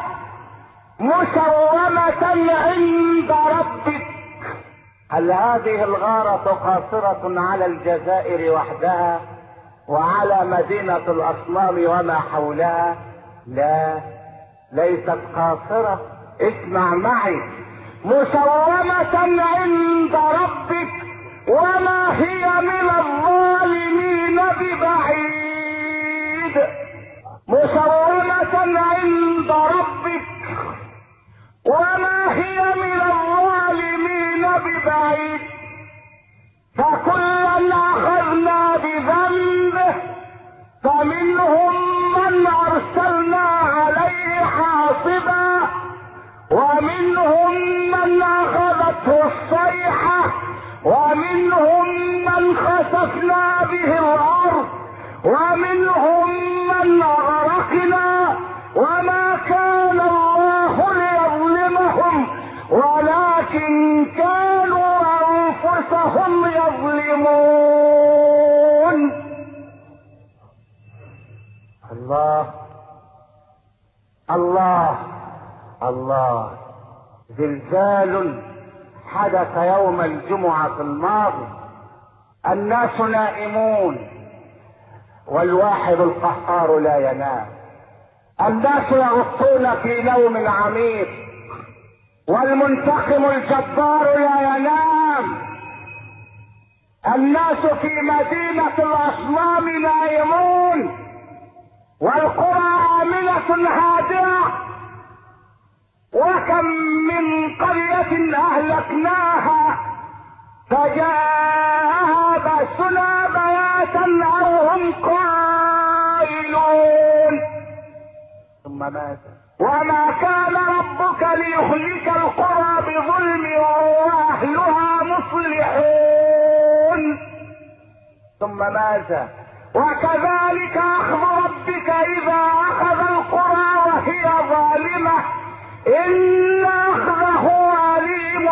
مسومة عند ربك. هل هذه الغارة قاصرة على الجزائر وحدها وعلى مدينة الاصنام وما حولها؟ لا، ليست قاصرة. اسمع معي، مسومة عند ربك وما هي من الظالمين ببعيد. مسومة عند ربك وما هي من الظالمين ببعيد. فكلا اخذنا بذنبه فمنهم من ارسلنا عليه حاصبا ومنهم من اخذته الصيحة ومنهم من خسفنا به الارض ومنهم من اغرقنا وما كان الله ليظلمهم ولكن كانوا انفسهم يظلمون. الله الله الله. زلزال حدث يوم الجمعة الماضي، الناس نائمون والواحد القهار لا ينام. الناس يغطون في نوم عميق والمنتقم الجبار لا ينام. الناس في مدينة الاصنام نائمون والقرى آمنة هادئة. وكم من قرية أهلكناها فجاءها بأسنا بياتا أو هم قائلون. ثم ماذا؟ وما كان ربك ليهلك القرى بظلم وأهلها مصلحون. ثم ماذا؟ وكذلك أخذ ربك إذا أخذ القرى وهي ظالمة إن أخذه عليم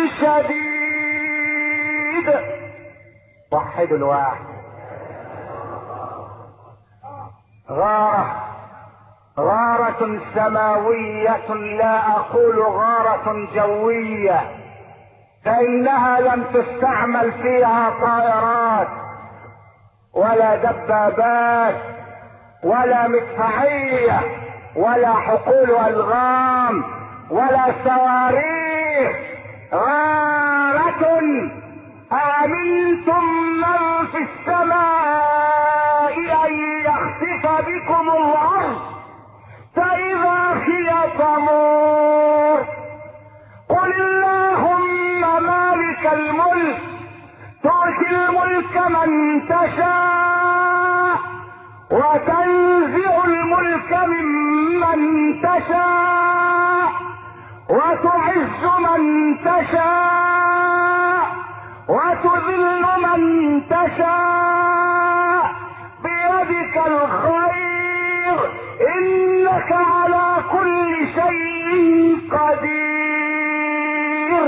شديد. وحد الواحد. غارة غارة سماوية، لا أقول غارة جوية، فإنها لم تستعمل فيها طائرات ولا دبابات ولا مدفعية ولا حقول ألغام ولا صواريخ. غارة أأمنتم من في السماء أن يخسف بكم الأرض فإذا هي تمور. قل اللهم مالك الملك تؤتي الملك من تشاء وتنزع الملك ممن تشاء وتعز من تشاء وتذل من تشاء بيدك الخير انك على كل شيء قدير.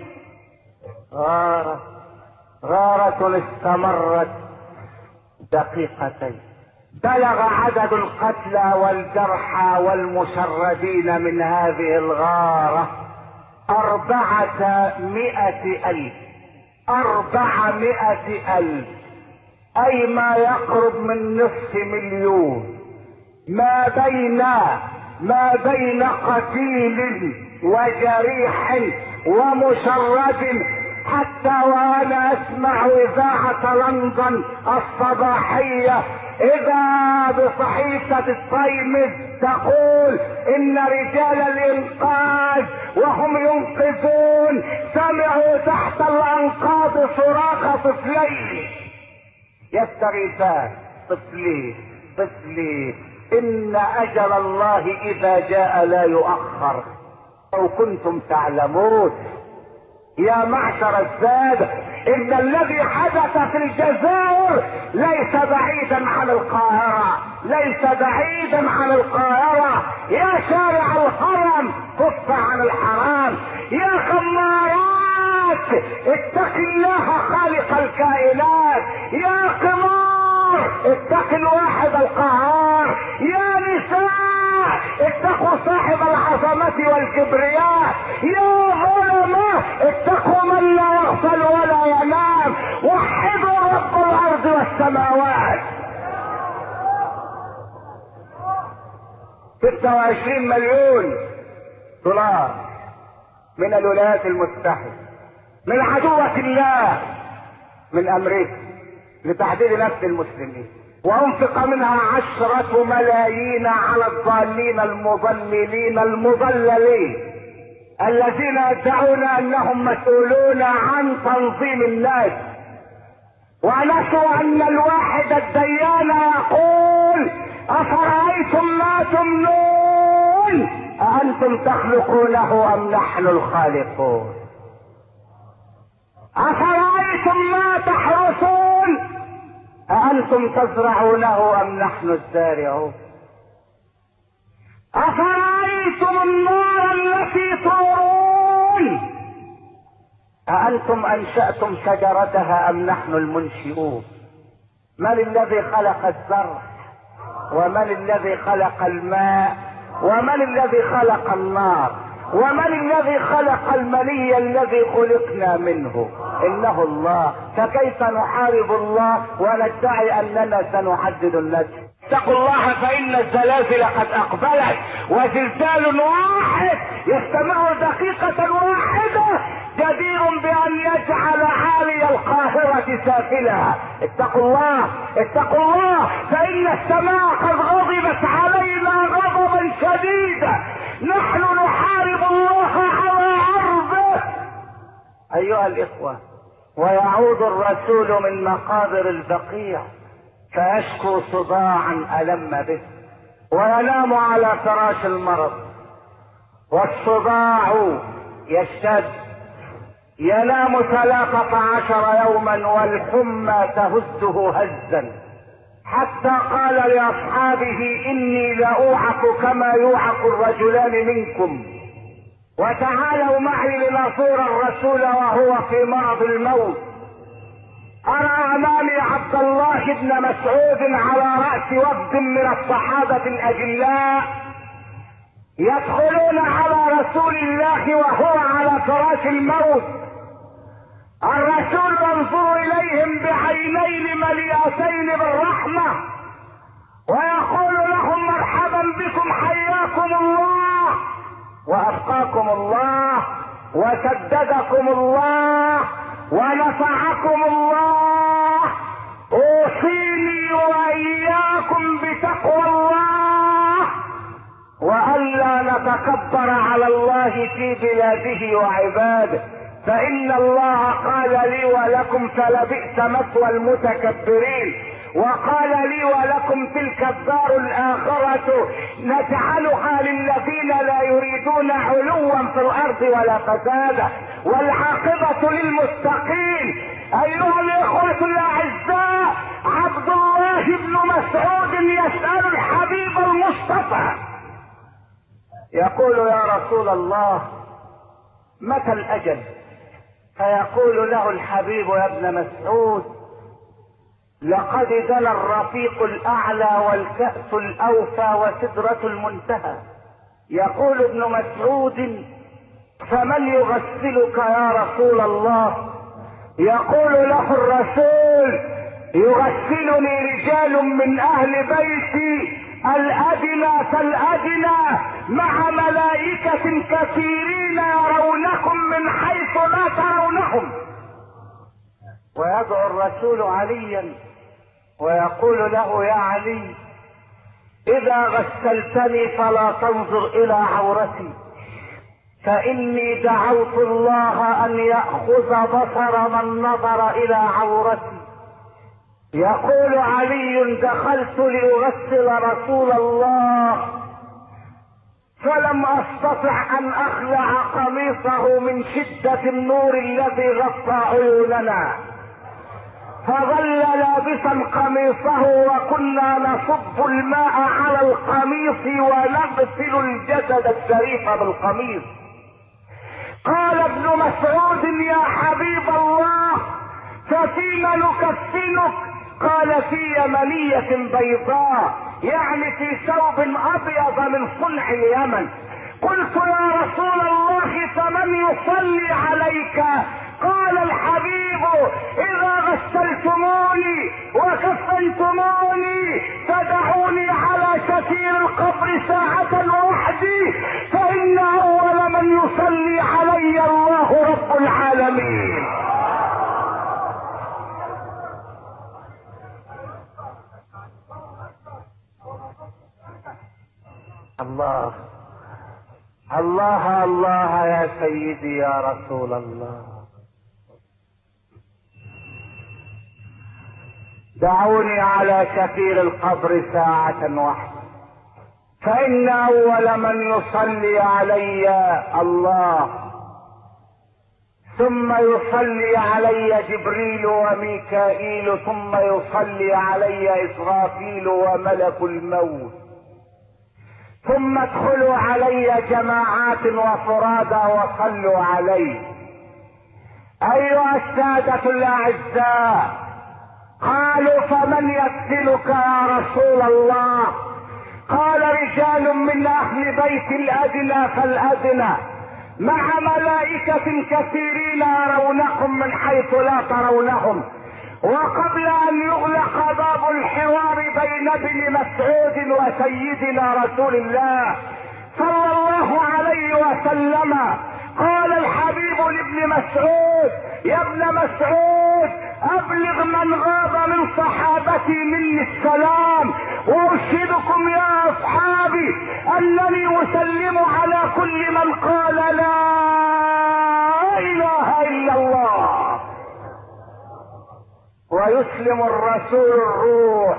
غارة غارة استمرت دقيقتين. بلغ عدد القتلى والجرحى والمشردين من هذه الغارة أربعة مئة ألف. أربعمائة ألف، أي ما يقرب من نصف مليون، ما بين ما بين قتيل وجريح ومشرد. حتى وانا اسمع اذاعة لندن الصباحية اذا بصحيفة التايمز تقول ان رجال الانقاذ وهم ينقذون سمعوا تحت الانقاض صراخ طفلين يستغيثان. طفلي طفلي ان اجل الله اذا جاء لا يؤخر. لو كنتم تعلمون يا معشر السادة ان الذي حدث في الجزائر ليس بعيدا عن القاهرة. ليس بعيدا عن القاهرة. يا شارع الهرم كف عن الحرام. يا خمارات اتق الله خالق الكائنات. يا قمار اتق الواحد القهار. يا نساء اتقوا صاحب العظمة والكبرياء. يا ظلماء اتقوا من لا يغفل ولا ينام. وحدوا رب الارض والسماوات. ستة وعشرين مليون دولار من الولايات المتحدة، من عدوة الله، من امريكا، لتحديد نفس المسلمين. وانفق منها عشرة ملايين على الضالين المضللين المضللين الذين يدعون انهم مسؤولون عن تنظيم الناس، ونسوا ان الواحد الديان يقول افرأيتم ما تمنون أأنتم تخلقونه ام نحن الخالقون؟ أفرأيتم ما تحرثون أأنتم تزرعونه ام نحن الزارعون؟ أفرأيتم النار التي تورون أأنتم أنشأتم شجرتها ام نحن المنشئون؟ من الذي خلق الزرع؟ ومن الذي خلق الماء؟ ومن الذي خلق النار؟ ومن الذي خلق المني الذي خلقنا منه؟ انه الله. فكيف نحارب الله وندعي اننا سنحدد النجم؟ اتقوا الله فان الزلازل قد اقبلت، وزلزال واحد يستمر دقيقة واحدة جدير بان يجعل عالي القاهرة سافلها. اتقوا الله اتقوا الله فان السماء قد غضبت علينا غضبا شديدا. نحن نحارب الله على ارضه ايها الاخوة. ويعود الرسول من مقابر البقيع فيشكو صداعا ألم به، وينام على فراش المرض، والصداع يشتد، ينام ثلاثة عشر يوما والحمى تهزه هزا، حتى قال لأصحابه إني لأوعك كما يوعك الرجلان منكم، وتعالوا معي لنزور الرسول وهو في مرض الموت. أرى أمامي عبد الله بن مسعود على رأس وفد من الصحابة الأجلاء يدخلون على رسول الله وهو على فراش الموت. الرسول ينظر إليهم بعينين مليئتين بالرحمة ويقول لهم مرحبا بكم، حياكم الله وأبقاكم الله وسددكم الله ونفعكم الله. اوصيني واياكم بتقوى الله والا نتكبر على الله في بلاده وعباده، فان الله قال لي ولكم فلبئس مثوى المتكبرين، وقال لي ولكم تلك الدار الاخرة نجعلها للذين لا يريدون علوا في الارض ولا فسادا والعاقبة للمتقين. ايها الاخوة الاعزاء، عبد الله بن مسعود يسأل الحبيب المصطفى يقول يا رسول الله متى الاجل؟ فيقول له الحبيب يا ابن مسعود لقد دنا الرفيق الاعلى والكأس الاوفى وسدرة المنتهى. يقول ابن مسعود فمن يغسلك يا رسول الله؟ يقول له الرسول يغسلني رجال من اهل بيتي الادنى فالادنى مع ملائكة كثيرين يرونكم من حيث لا ترونهم. ويدعو الرسول عليا ويقول له يا علي اذا غسلتني فلا تنظر الى عورتي فاني دعوت الله ان يأخذ بصر من نظر الى عورتي. يقول علي دخلت لأغسل رسول الله فلم استطع ان اخلع قميصه من شدة النور الذي غطى عيوننا، فظل لابسا قميصه وكنا نصب الماء على القميص ونغسل الجسد الشريف بالقميص. قال ابن مسعود يا حبيب الله ففيم نكفنك؟ قال في يمنية بيضاء، يعني في ثوب ابيض من صنع اليمن. قلت يا رسول الله فمن يصلي عليك؟ قال الحبيب اذا غسلتموني وكفنتموني فدعوني على شفير القبر ساعة وحدي، فان اول من يصلي علي الله رب العالمين. الله الله الله يا سيدي يا رسول الله. دعوني على شفير القبر ساعة واحدة، فإن أول من يصلي علي الله، ثم يصلي علي جبريل وميكائيل، ثم يصلي علي إسرافيل وملك الموت، ثم ادخلوا علي جماعات وفرادا وصلوا علي. أيها السادة الأعزاء، قالوا فمن يكفلك يا رسول الله؟ قال رجال من اهل بيت الادنى فالادنى مع ملائكة كثيرين يرونكم من حيث لا ترونهم. وقبل ان يغلق باب الحوار بين ابن مسعود وسيدنا رسول الله صلى الله عليه وسلم، قال الحبيب لابن مسعود يا ابن مسعود ابلغ من غاب من صحابتي مني السلام، وارشدكم يا اصحابي انني اسلم على كل من قال لا اله الا الله. ويسلم الرسول الروح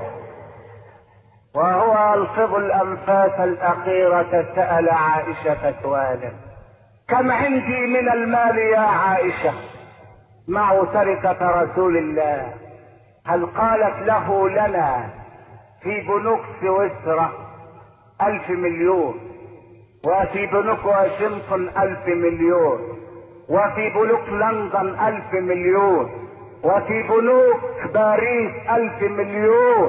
وهو يلفظ الانفاس الاخيرة سأل عائشة سؤالا: كم عندي من المال يا عائشة؟ معه تركة رسول الله. هل قالت له لنا في بنوك سويسرا الف مليون، وفي بنوك واشنطن الف مليون، وفي بنوك لندن الف مليون، وفي بنوك باريس الف مليون.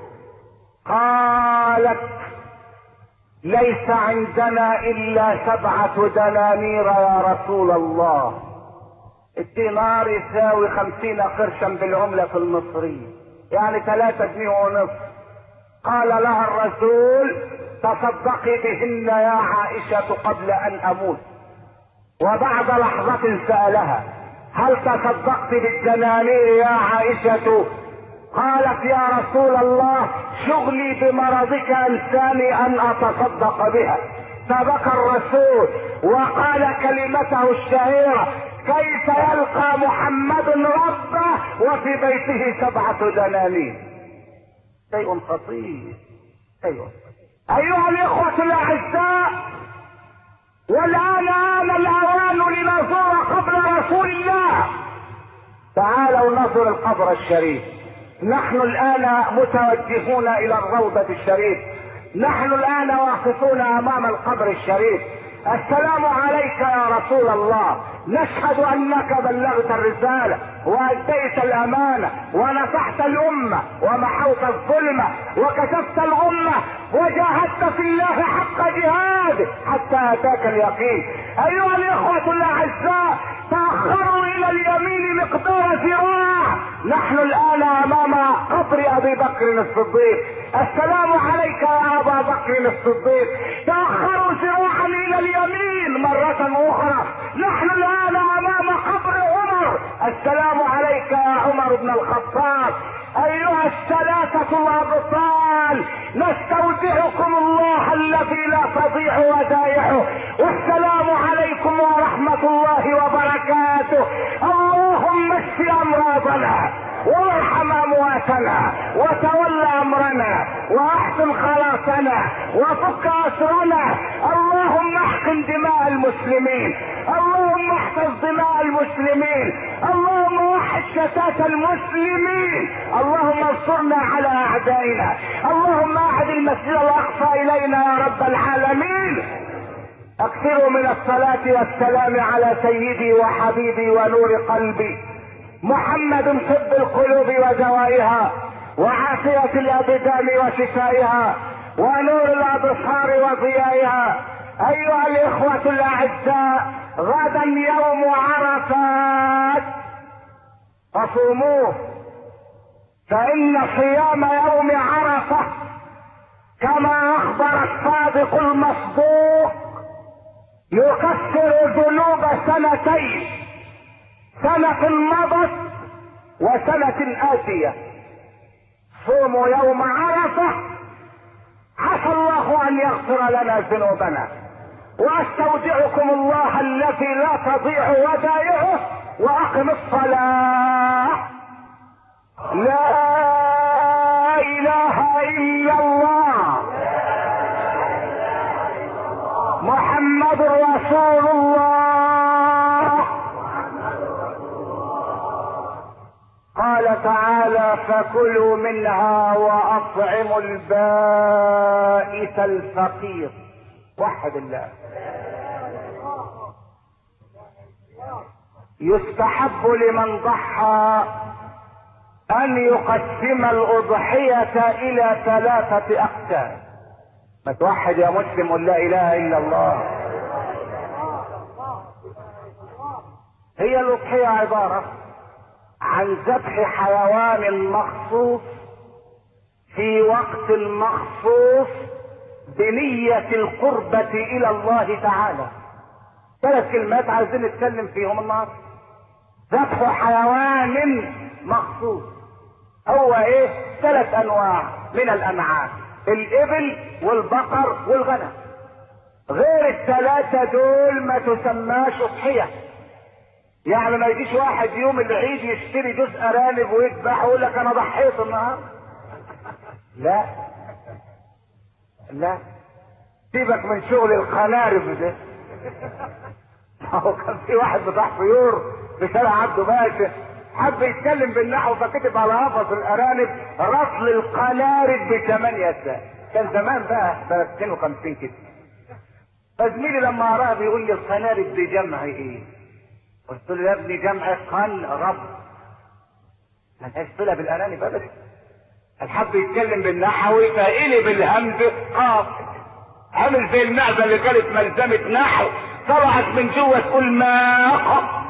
قالت ليس عندنا الا سبعة دنانير يا رسول الله. الدينار يساوي خمسين قرشا بالعملة المصرية، يعني ثلاثة جنيه ونصف. قال لها الرسول تصدقي بهن يا عائشة قبل ان اموت. وبعد لحظة سألها: هل تصدقت بالدنانير يا عائشة؟ قالت: يا رسول الله شغلي بمرضك انساني ان اتصدق بها. فبكى الرسول وقال كلمته الشهيرة: كيف يلقى محمد ربه وفي بيته سبعة دنانير؟ شيء خطير. ايوه ايها الاخوة الاعزاء، والان آن الاوان لنزور قبر رسول الله. تعالوا نزور القبر الشريف. نحن الان متوجهون الى الروضة الشريف، نحن الان واقفون امام القبر الشريف. السلام عليك يا رسول الله، نشهد انك بلغت الرسالة واديت الامانة ونصحت الامة ومحوت الظلمة وكشفت الامة وجاهدت في الله حق جهاده حتى اتاك اليقين. ايها الاخوة الاعزاء، تأخروا الى اليمين مقدار ذراع. نحن الان امام قبر ابي بكر الصديق. السلام عليك يا ابا بكر الصديق. تأخروا ذراعا الى اليمين مرة اخرى. نحن الان امام قبر عمر. السلام عليك يا عمر بن الخطاب. ايها الثلاثة الابطال، نستودعكم الله الذي لا تضيع ودائعه، والسلام عليكم ورحمة الله وبركاته. اللهم اشف امراضنا وارحم امواتنا وتول امرنا واحسن خلاصنا وفك اسرنا. اللهم احقن دماء المسلمين، اللهم احفظ دماء المسلمين، اللهم وحد شتات المسلمين. اللهم انصرنا على اعدائنا. اللهم اعد المسجد الاقصى الينا يا رب العالمين. اكثروا من الصلاة والسلام على سيدي وحبيبي ونور قلبي محمد، طب القلوب ودوائها وعافية الابدان وشفائها ونور الابصار وضيائها. ايها الاخوة الاعزاء، غدا يوم عرفات فصوموه، فان صيام يوم عرفة كما اخبر الصادق المصدوق يكفر ذنوب سنتين، سنة مضت وسنة آتية. صوموا يوم عرفة عسى الله ان يغفر لنا ذنوبنا. واستودعكم الله الذي لا تضيع ودائعه، واقم الصلاة. لا اله الا الله محمد رسول الله. قال تعالى فكلوا منها واطعموا البائس الفقير. وحد الله. يستحب لمن ضحى ان يقسم الاضحية الى ثلاثة اقسام. ما توحد يا مسلم قل لا اله الا الله. هي الاضحية عبارة عن ذبح حيوان مخصوص في وقت مخصوص بنية القربة الى الله تعالى. ثلاث كلمات عايزين نتكلم فيهم النهارده. ذبح حيوان مخصوص هو ايه؟ ثلاث انواع من الانعام، الابل والبقر والغنم. غير الثلاثة دول ما تسماش اضحية. يعني ما يجيش واحد يوم العيد يشتري جزء ارانب ويذبح ويقول لك انا ضحيت النهارده. لا لا، سيبك من شغل القنارب ده. هو كان في واحد بتاع طيور في شارع عبده باشا حب يتكلم بالنحو فكتب على قفص الارانب رطل القنارب بثمانية ساعات. كان زمان بقى سنة اثنين وخمسين كده. فزميلي لما قراها بيقول لي القنارب دي جمع ايه؟ قلت له يا ابني جمع قن رب، ما لهاش صله بالارانب ابدا. الحب يتكلم بالنحوي فقلب الهمز قاف، عامل زي المعزه اللي كانت ملزمه نحو طلعت من جوه تقول ما قف.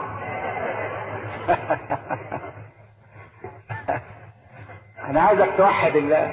انا عايزك توحد الله.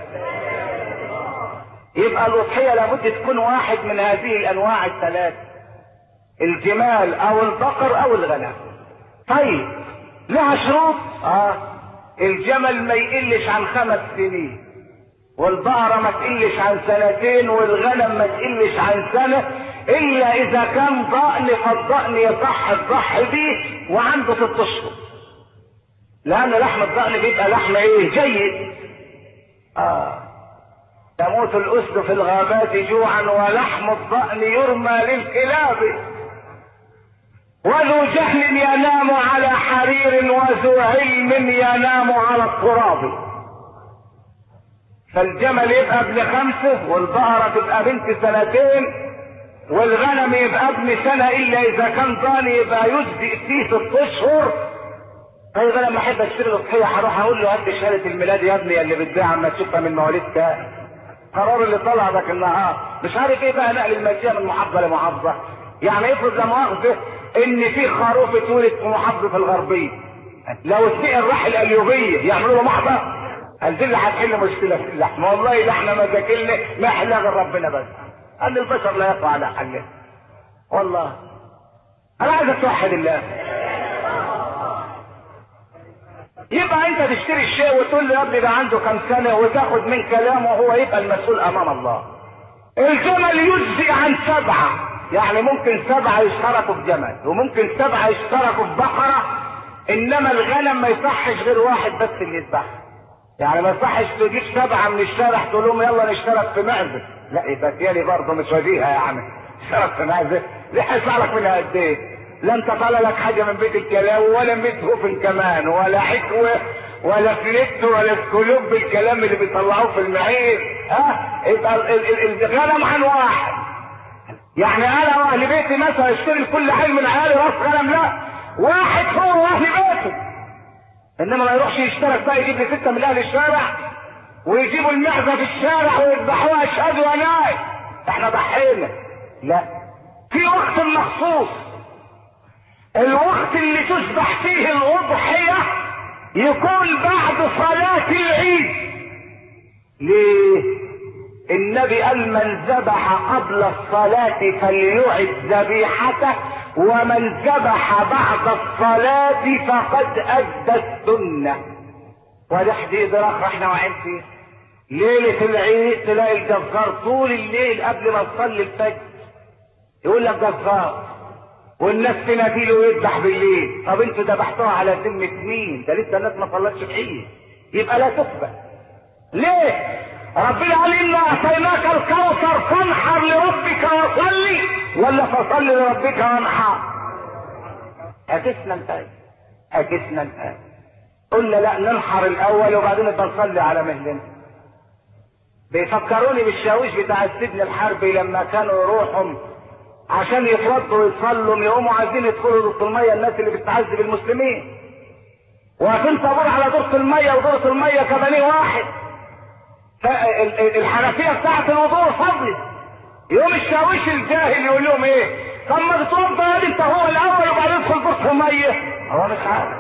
يبقى الاضحيه لابد تكون واحد من هذه الانواع الثلاث، الجمال او البقر او الغنم. طيب لها شروط؟ اه الجمل ما يقلش عن خمس سنين، والبقرة ما تقلش عن سنتين، والغنم ما تقلش عن سنة، الا اذا كان ضأن فالضأن يصح الضح به وعنده ست اشهر، لان لحم الضأن بيبقى لحم ايه؟ جيد. اه تموت الاسد في الغابات جوعا ولحم الضأن يرمى للكلاب، وذو جهل ينام على حرير وذو علم ينام على التراب. فالجمل يبقى ابن خمسة، والبقرة تبقى بنت سنتين، والغنم يبقى ابن سنة الا اذا كان ضاني يبقى يجزئ فيه ست اشهر. طيب انا لما احب اشتري الاضحية هروح اقول له هات شهادة الميلاد يا ابني اللي بتبيع اما تشوفها من مواليد كام. قرار اللي طلع ذاك النهار مش عارف ايه بقى، نقل المادية من محافظة لمحافظة. يعني افرض لا مؤاخذة ان في خروف اتولد في محافظة الغربية، لو اتنقل راح القليوبية يعملوا له محضر؟ قال دي اللي هتحل مشكلة في اللحم. والله احنا ما ذاكرنا ما يحلها غير ربنا بس. قال البشر لا يقوى على حله. والله انا عايزك توحد الله. يبقى انت تشتري الشيء وتقول له يا ابني ده عنده كام سنة وتاخد من كلامه وهو يبقى المسؤول امام الله. الجمل يجزي عن سبعة، يعني ممكن سبعة يشتركوا في جمل وممكن سبعة يشتركوا في بقرة، انما الغنم ما يصحش غير واحد بس اللي يذبحها. يعني ما يصحش تجيب سبعة من الشارع تقول لهم يلا نشترك في معزة، لا يبقى تيالي برضه مش وجيهة. يعني اشترك في معزة ليه هيطلع لك منها قد ايه؟ لن تطلع لك حاجة من بيت الكلاوي ولا من بيت هوفن كمان، ولا حكوة ولا فليت ولا سكولوب بالكلام اللي بيطلعوه في المعير. ها يبقى الغنم عن واحد. يعني انا واهل بيتي مثلا اشتري كل عيل من عيالي راس غنم؟ لا، واحد هو واهل بيته. انما ما يروحش يشترك بقى يجيب لي ستة من اهل الشارع ويجيبوا المعزة في الشارع ويذبحوها اشهد وناي احنا ضحينا. لا، في وقت مخصوص، الوقت اللي تذبح فيه الاضحية يكون بعد صلاة العيد. ليه؟ النبي قال من ذبح قبل الصلاة فليعد ذبيحته، ومن ذبح بعد الصلاة فقد أدى السنة. ونحدي إدراك احنا واقعين فيه. ليلة العيد تلاقي الجزار طول الليل قبل ما تصلي الفجر يقول لك جزار، والناس تناديله ويذبح بالليل. طب انتوا ذبحتوها على ذمة مين؟ ده لسه الناس ما صلتش بعيد، يبقى لا تقبل. ليه؟ ربنا قال إنا أعطيناك الكوثر فانحر لربك وصلي، ولا فصل لربك وانحر؟ أكسنا الآن أكسنا الآن قلنا لا ننحر الأول وبعدين نصلي على مهلنا. بيفكروني بالشاويش بتاع السجن الحربي لما كانوا يروحوا عشان يتوضوا ويصلوا يقوموا عايزين يدخلوا دورة المية، الناس اللي بتعذب المسلمين واقفين طابور على دورة المية، ودورة المية كبانيه واحد، الحنفية بتاعت الوضوء فضلت. يوم الشاويش الجاهل يقول لهم ايه؟ طب ما تتوضى يا انت هو الاول وبعدين تدخل دورة المية. هو مش عارف،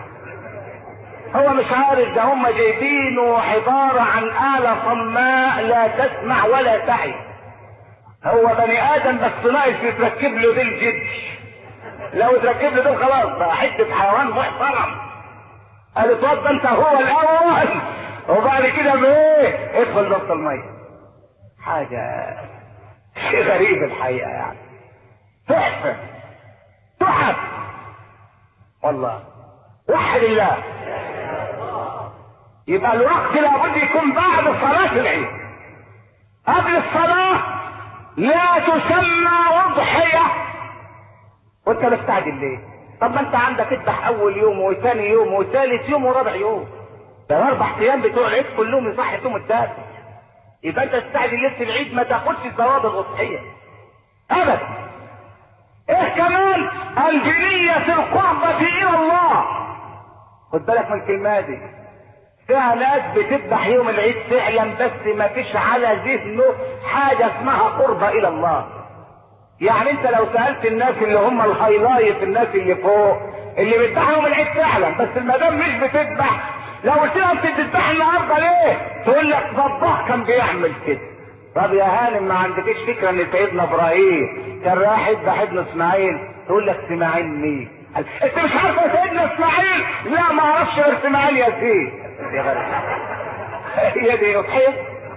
هو مش عارف ده هم جايبينه عبارة عن آلة صماء لا تسمع ولا تعي. هو بني ادم بس ناقص يتركب له دي الجد، لو تركب له دي خلاص بقى حته حيوان محترم. قال اتوضى انت هو الاول وبعد كده بايه ادخل ضغط الميه. حاجه شيء غريب الحقيقه، يعني تحفه تحف والله. وحد الله. يبقى الوقت لابد يكون بعد صلاه العيد. قبل الصلاه لا تسمى اضحيه. وانت مستعجل ليه؟ طب ما انت عندك اذبح اول يوم وثاني يوم وثالث يوم ورابع يوم، ده الاربع ايام بتوع العيد كلهم يصح يوم التاسع. يبقى انت تستعجل ليله العيد ما تاخدش ثواب الاضحيه ابدا. ايه كمان؟ الجنيه القربة الى الله. خد بالك من الكلمه دي، فيها ناس بتذبح يوم العيد فعلا بس ما فيش على ذهنه حاجه اسمها قربة الى الله. يعني انت لو سالت الناس اللي هم الهايلايت، الناس اللي فوق اللي بيذبحوا يوم العيد فعلا بس المدام مش بتذبح، لو قلت لهم بتذبح النهارده ليه؟ تقول لك ضباح كان بيعمل كده. طب يا هانم ما عندكش فكره ان سيدنا ابراهيم كان رايح يذبح ابن اسماعيل؟ تقول لك اسماعيل مين؟ انت مش عارف سيدنا اسماعيل؟ لا ما اعرفش غير اسماعيل ياسين. دي غير هي دي اضحيه؟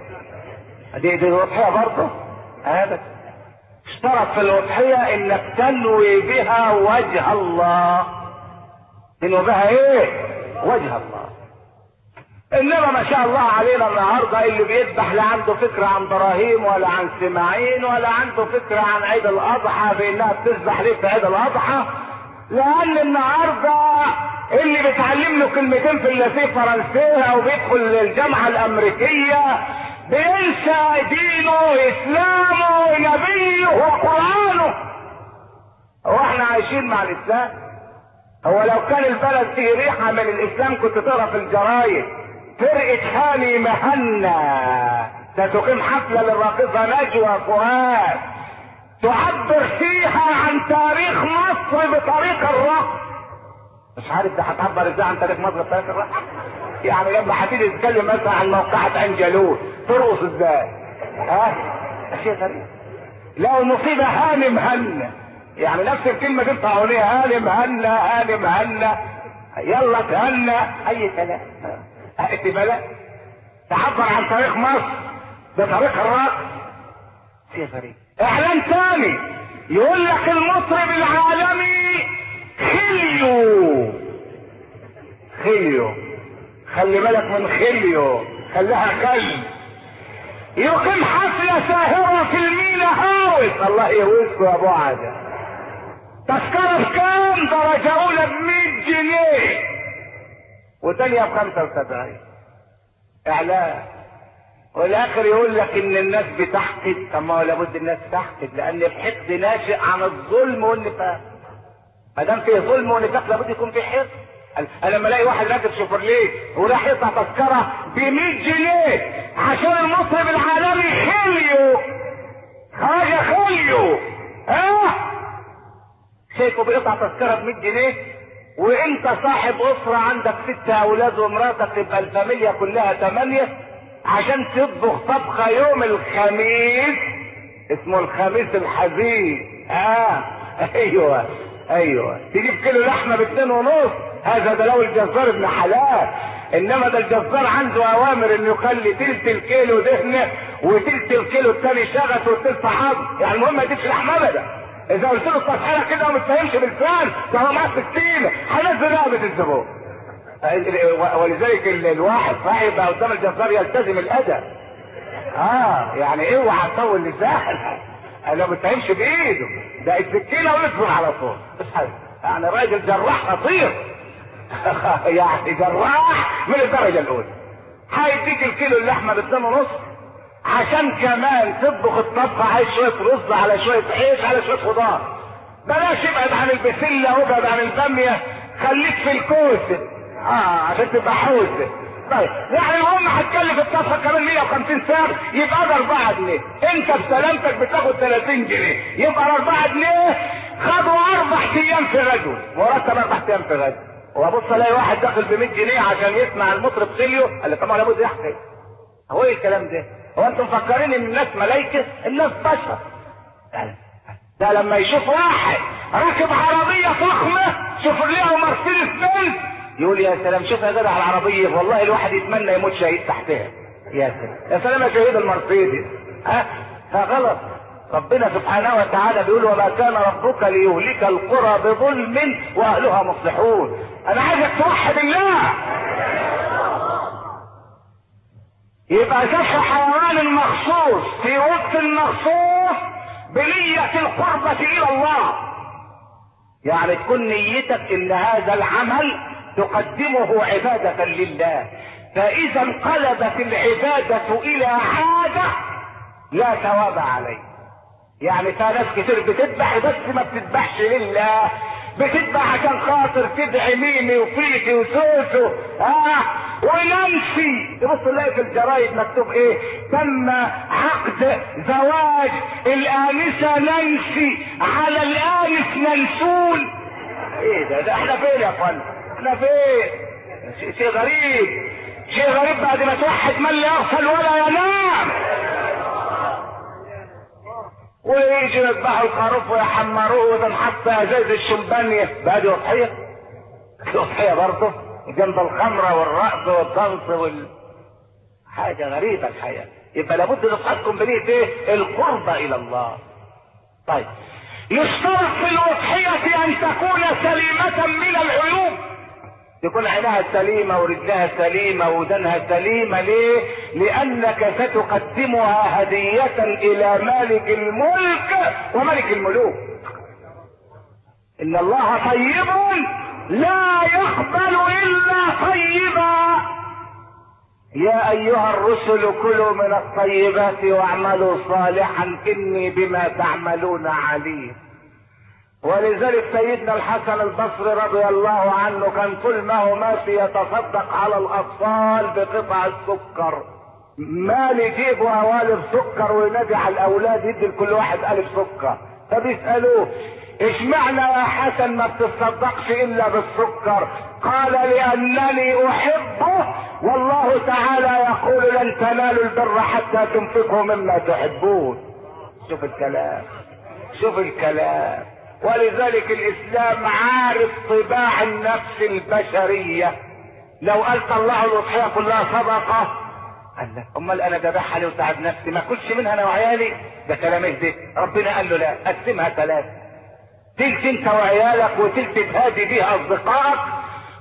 دي دي اضحيه برضه؟ ابدا. اشترط في الاضحيه انك تنوي بها وجه الله. تنوي بها ايه؟ وجه الله. انما ما شاء الله علينا النهارده اللي بيذبح لا عنده فكره عن ابراهيم ولا عن اسماعيل ولا عنده فكره عن عيد الاضحى بانها بتذبح ليه في عيد الاضحى، لان النهارده اللي بيتعلم له كلمتين في اللاتيه فرنسيه او بيدخل الجامعه الامريكيه بينسى دينه اسلامه نبيه وقرانه. هو احنا عايشين مع الاسلام؟ هو لو كان البلد فيه ريحه من الاسلام كنت تقرا في الجرايد فرقه هاني مهنا ستقيم حفله للراقصه نجوى فؤاد تعبر فيها عن تاريخ مصر بطريق الرقص. مش عارف ده هتعبر ازاي عن تاريخ مصر بطريق الرقص؟ يعني لما هتيجي تتكلم مثلا عن موقعة انجلوس ترقص ازاي؟ ها؟ شيء غريب. لو المصيبة هاني مهنا، يعني نفس الكلمة دي بتاعونية هاني مهنا هاني مهنا يلا تهنا اي كلام. اتبالا تعبر عن تاريخ مصر بطريق الرقص. شيء غريب. اعلان ثاني يقول لك المطرب العالمي خليو خليو خلي بالك من خليو، خليها خل، يقيم حفلة ساهرة في المينا هاوس. الله يهوسكوا يا ابو عادة. تذكرة بكام؟ درجة اولى بمية جنيه وتانية بخمسة وسبعين. اعلان. والاخر يقول لك ان الناس بتحقد. طب ما هو لابد الناس تحقد، لان الحقد ناشئ عن الظلم والنفاق. ما دام فيه ظلم ونفاق لابد يكون فيه حقد. انا لما الاقي واحد راكب شوفرليه وراح يقطع تذكره ب مية جنيه عشان المطرب العالمي خليو حاجه خليو، اه شايفه بيقطع تذكره ب مية جنيه، وانت صاحب اسره عندك ست اولاد ومراتك تبقى الفاميليا كلها ثمانيه، عشان تطبخ طبخه يوم الخميس اسمه الخميس الحزين. اه ايوه ايوه تجيب كيلو لحمه باتنين ونص. هذا ده لو الجزار ابن حلال، انما ده الجزار عنده اوامر انه يخلي تلت الكيلو دهنه وتلت الكيلو الثاني شغف والتلت حظ. يعني المهم ما يجيبش لحمه ابدا. اذا قلت له التصحيح كده وما تفهمش بالفعل ده هو معاه سكينه هينزل رقبه الزبون. ولذلك الواحد صحيح يبقى قدام الجزار يلتزم الادب. اه يعني اوعى تطول لسانك، انا ما بتفهمش بايده، ده السكينه ويصبر على طول. بس يعني راجل جراح خطير يعني جراح من الدرجه الاولى. هيديك الكيلو اللحمه باتنين ونص عشان كمان تطبخ الطبخه، عايز شويه رز على شويه عيش على شويه خضار. بلاش ابعد عن البسله وابعد عن الباميه، خليك في الكوسه اه عشان تبقى حوسه. طيب يعني المهم هتكلف الطبخه كمان مية وخمسين سعر، يبقى ده اربعة جنيه. انت بسلامتك بتاخد تلاتين جنيه، يبقى اربعة جنيه خدوا اربع ايام في غزو، مرتب اربع ايام في غزو. وابص الاقي واحد داخل ب مية جنيه عشان يسمع المطرب خليو، قال لي طبعا لابد يحكي. هو ايه الكلام ده؟ هو انتم مفكرين ان الناس ملايكه؟ الناس بشر. ده لما يشوف واحد راكب عربيه فخمه شوفرليه ومرسيدس بنز يقول يا سلام، شوف يا جدع على العربيه، والله الواحد يتمنى يموت شهيد تحتها. يا سلام يا سلام يا شهيد المرسيدس. ها فغلط. ربنا سبحانه وتعالى بيقول وما كان ربك ليهلك القرى بظلم واهلها مصلحون. انا عايزك توحد الله. يبقى ذبح حيوان مخصوص في وقت مخصوص بنية القربة الى الله، يعني تكون نيتك ان هذا العمل تقدمه عبادة لله، فاذا انقلبت العبادة الى عادة لا ثواب عليه. يعني في ناس كتير بتذبح بس ما بتذبحش لله، بتذبح عشان خاطر تدعي ميمي وفيفي وسوسو اه وننسي. تبص تلاقي في الجرايد مكتوب ايه؟ تم عقد زواج الانسه نانسي على الانس منسول. ايه ده؟ ده احنا فين يا فندم؟ احنا فين؟ شيء غريب، شيء غريب بعد ما توحد من لا يغفل ولا ينام. ويجي يذبحوا الخروف ويحمروه وتنحط ازاز الشمبانية بقى دي اضحية. دي اضحية برضه جنب الخمرة والرقص والضنس وال حاجة غريبة الحياة. يبقى لابد نصحكم بنية ايه؟ القربة الى الله. طيب يشترط في الاضحية ان تكون سليمة من العيوب، تكون عينها سليمة ورجلها سليمة ودنها سليمة. ليه؟ لأنك ستقدمها هدية إلى مالك الملك وملك الملوك. إن الله طيب لا يقبل إلا طيبا. يا أيها الرسل كلوا من الطيبات واعملوا صالحا إني بما تعملون عليم. ولذلك سيدنا الحسن البصري رضي الله عنه كان كل ما هو ماشي يتصدق على الاطفال بقطع السكر، مال يجيبوا قوالب سكر وينادي على الاولاد يدي لكل واحد الف سكر. فبيسالوه اشمعنى يا حسن ما بتصدقش الا بالسكر؟ قال لانني احبه والله تعالى يقول لن تنالوا البر حتى تنفقوا مما تحبون. شوف الكلام، شوف الكلام. ولذلك الاسلام عارف طباع النفس البشرية. لو قال طلعوا الاضحية كلها صدقة، قال لا امال انا ذبحها لي وتعب نفسي ما اكلش منها انا وعيالي؟ ده كلام ايه؟ ربنا قال له لا، قسمها ثلاثة، تلت انت وعيالك وتلت تهادي بيها اصدقائك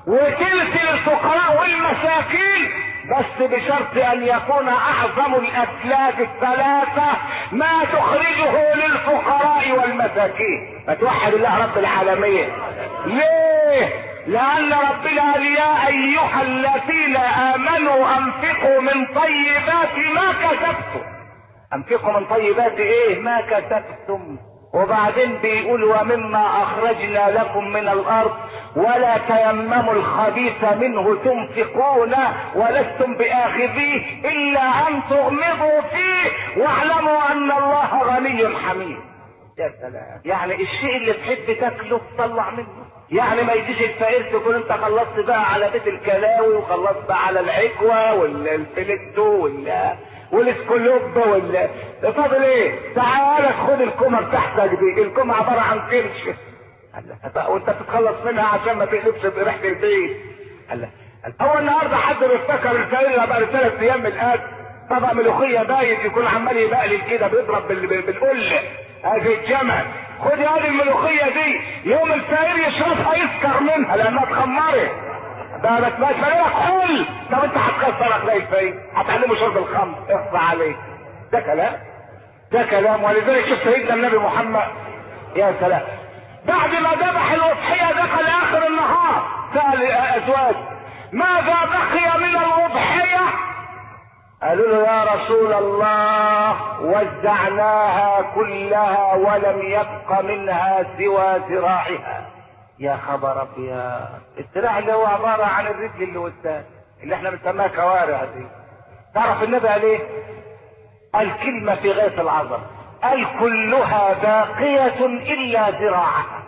وتلت للفقراء والمساكين، بس بشرط ان يكون اعظم الاسلاف الثلاثة ما تخرجه للفقراء والمساكين. فتوحد الله رب العالمين. ليه؟ لان ربنا قال يا ايها الذين امنوا انفقوا من طيبات ما كسبتم. انفقوا من طيبات ايه؟ ما كسبتم. وبعدين بيقول ومما اخرجنا لكم من الارض ولا تيمموا الخبيث منه تنفقون ولستم باخذيه الا ان تغمضوا فيه واعلموا ان الله غني حميد. يا سلام. يعني الشيء اللي تحب تاكله تطلع منه. يعني ما يجيش الفقير تقول انت خلصت بقى على بيت الكلاوي وخلصت بقى على العكوه والفلتو وال والاسكولوب وال فاضل ايه؟ تعالى خد الكومه بتاعتك دي. الكومه عباره عن كرش وانت تتخلص منها عشان ما تقلبش بريحه البيت. الله. هو النهارده حد بيفتكر الفقير بقى ثلاث ايام من الاكل طبق ملوخيه بايت يكون عمال يبقلل كده بيضرب بالقله هذه الجمل. خد هذه الملوخيه دي يوم الفقير يشربها يسكر منها لانها اتخمرت. ده بس ما فريق حل. طب انت هتكسر اخلاق الفقير، هتعلمه شرب الخمر، اخفى عليك. ده كلام، ده كلام. ولذلك شوف سيدنا النبي محمد يا سلام بعد ما ذبح الاضحيه دخل اخر النهار سال ازواج ماذا بقي من الاضحيه؟ قالوا له يا رسول الله وزعناها كلها ولم يبق منها سوى ذراعها. يا خبر ابيض. الذراع اللي هو عباره عن الرجل اللي قدام اللي احنا بنسميها كوارع دي. تعرف النبي قال ايه؟ قال كلمه في غايه العظمه، قال كلها باقيه الا ذراعها.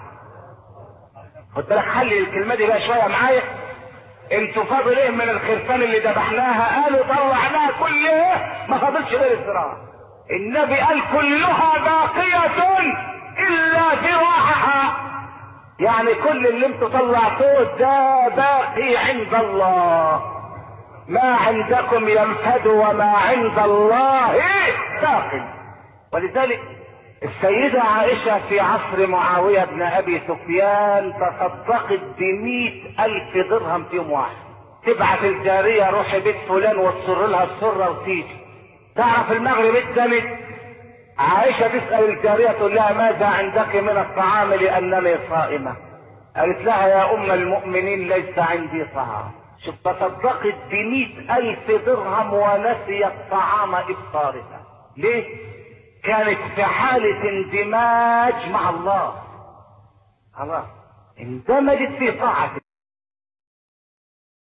خد بالك حلل الكلمه دي بقى شويه معايا. انتوا فاضل ايه من الخرفان اللي ذبحناها؟ قالوا طلعناها كلها ما فاضلش غير الذراع. النبي قال كلها باقيه الا ذراعها. يعني كل اللي انتوا طلعتوه ده باقي عند الله. ما عندكم ينفد وما عند الله باق. ولذلك السيدة عائشة في عصر معاوية بن ابي سفيان تصدقت بمئة الف درهم في يوم واحد. تبعت الجارية روح بيت فلان وتصر لها السرة وتيجي. تعرف المغرب اتدمت عائشة تسأل الجارية تقول لها ماذا عندك من الطعام لأنني صائمة؟ قالت لها يا أم المؤمنين ليس عندي طعام. شوف تصدقت بمئة ألف درهم ونسيت طعام إفطارها. ليه؟ كانت في حالة اندماج مع الله. خلاص اندمجت في طاعته.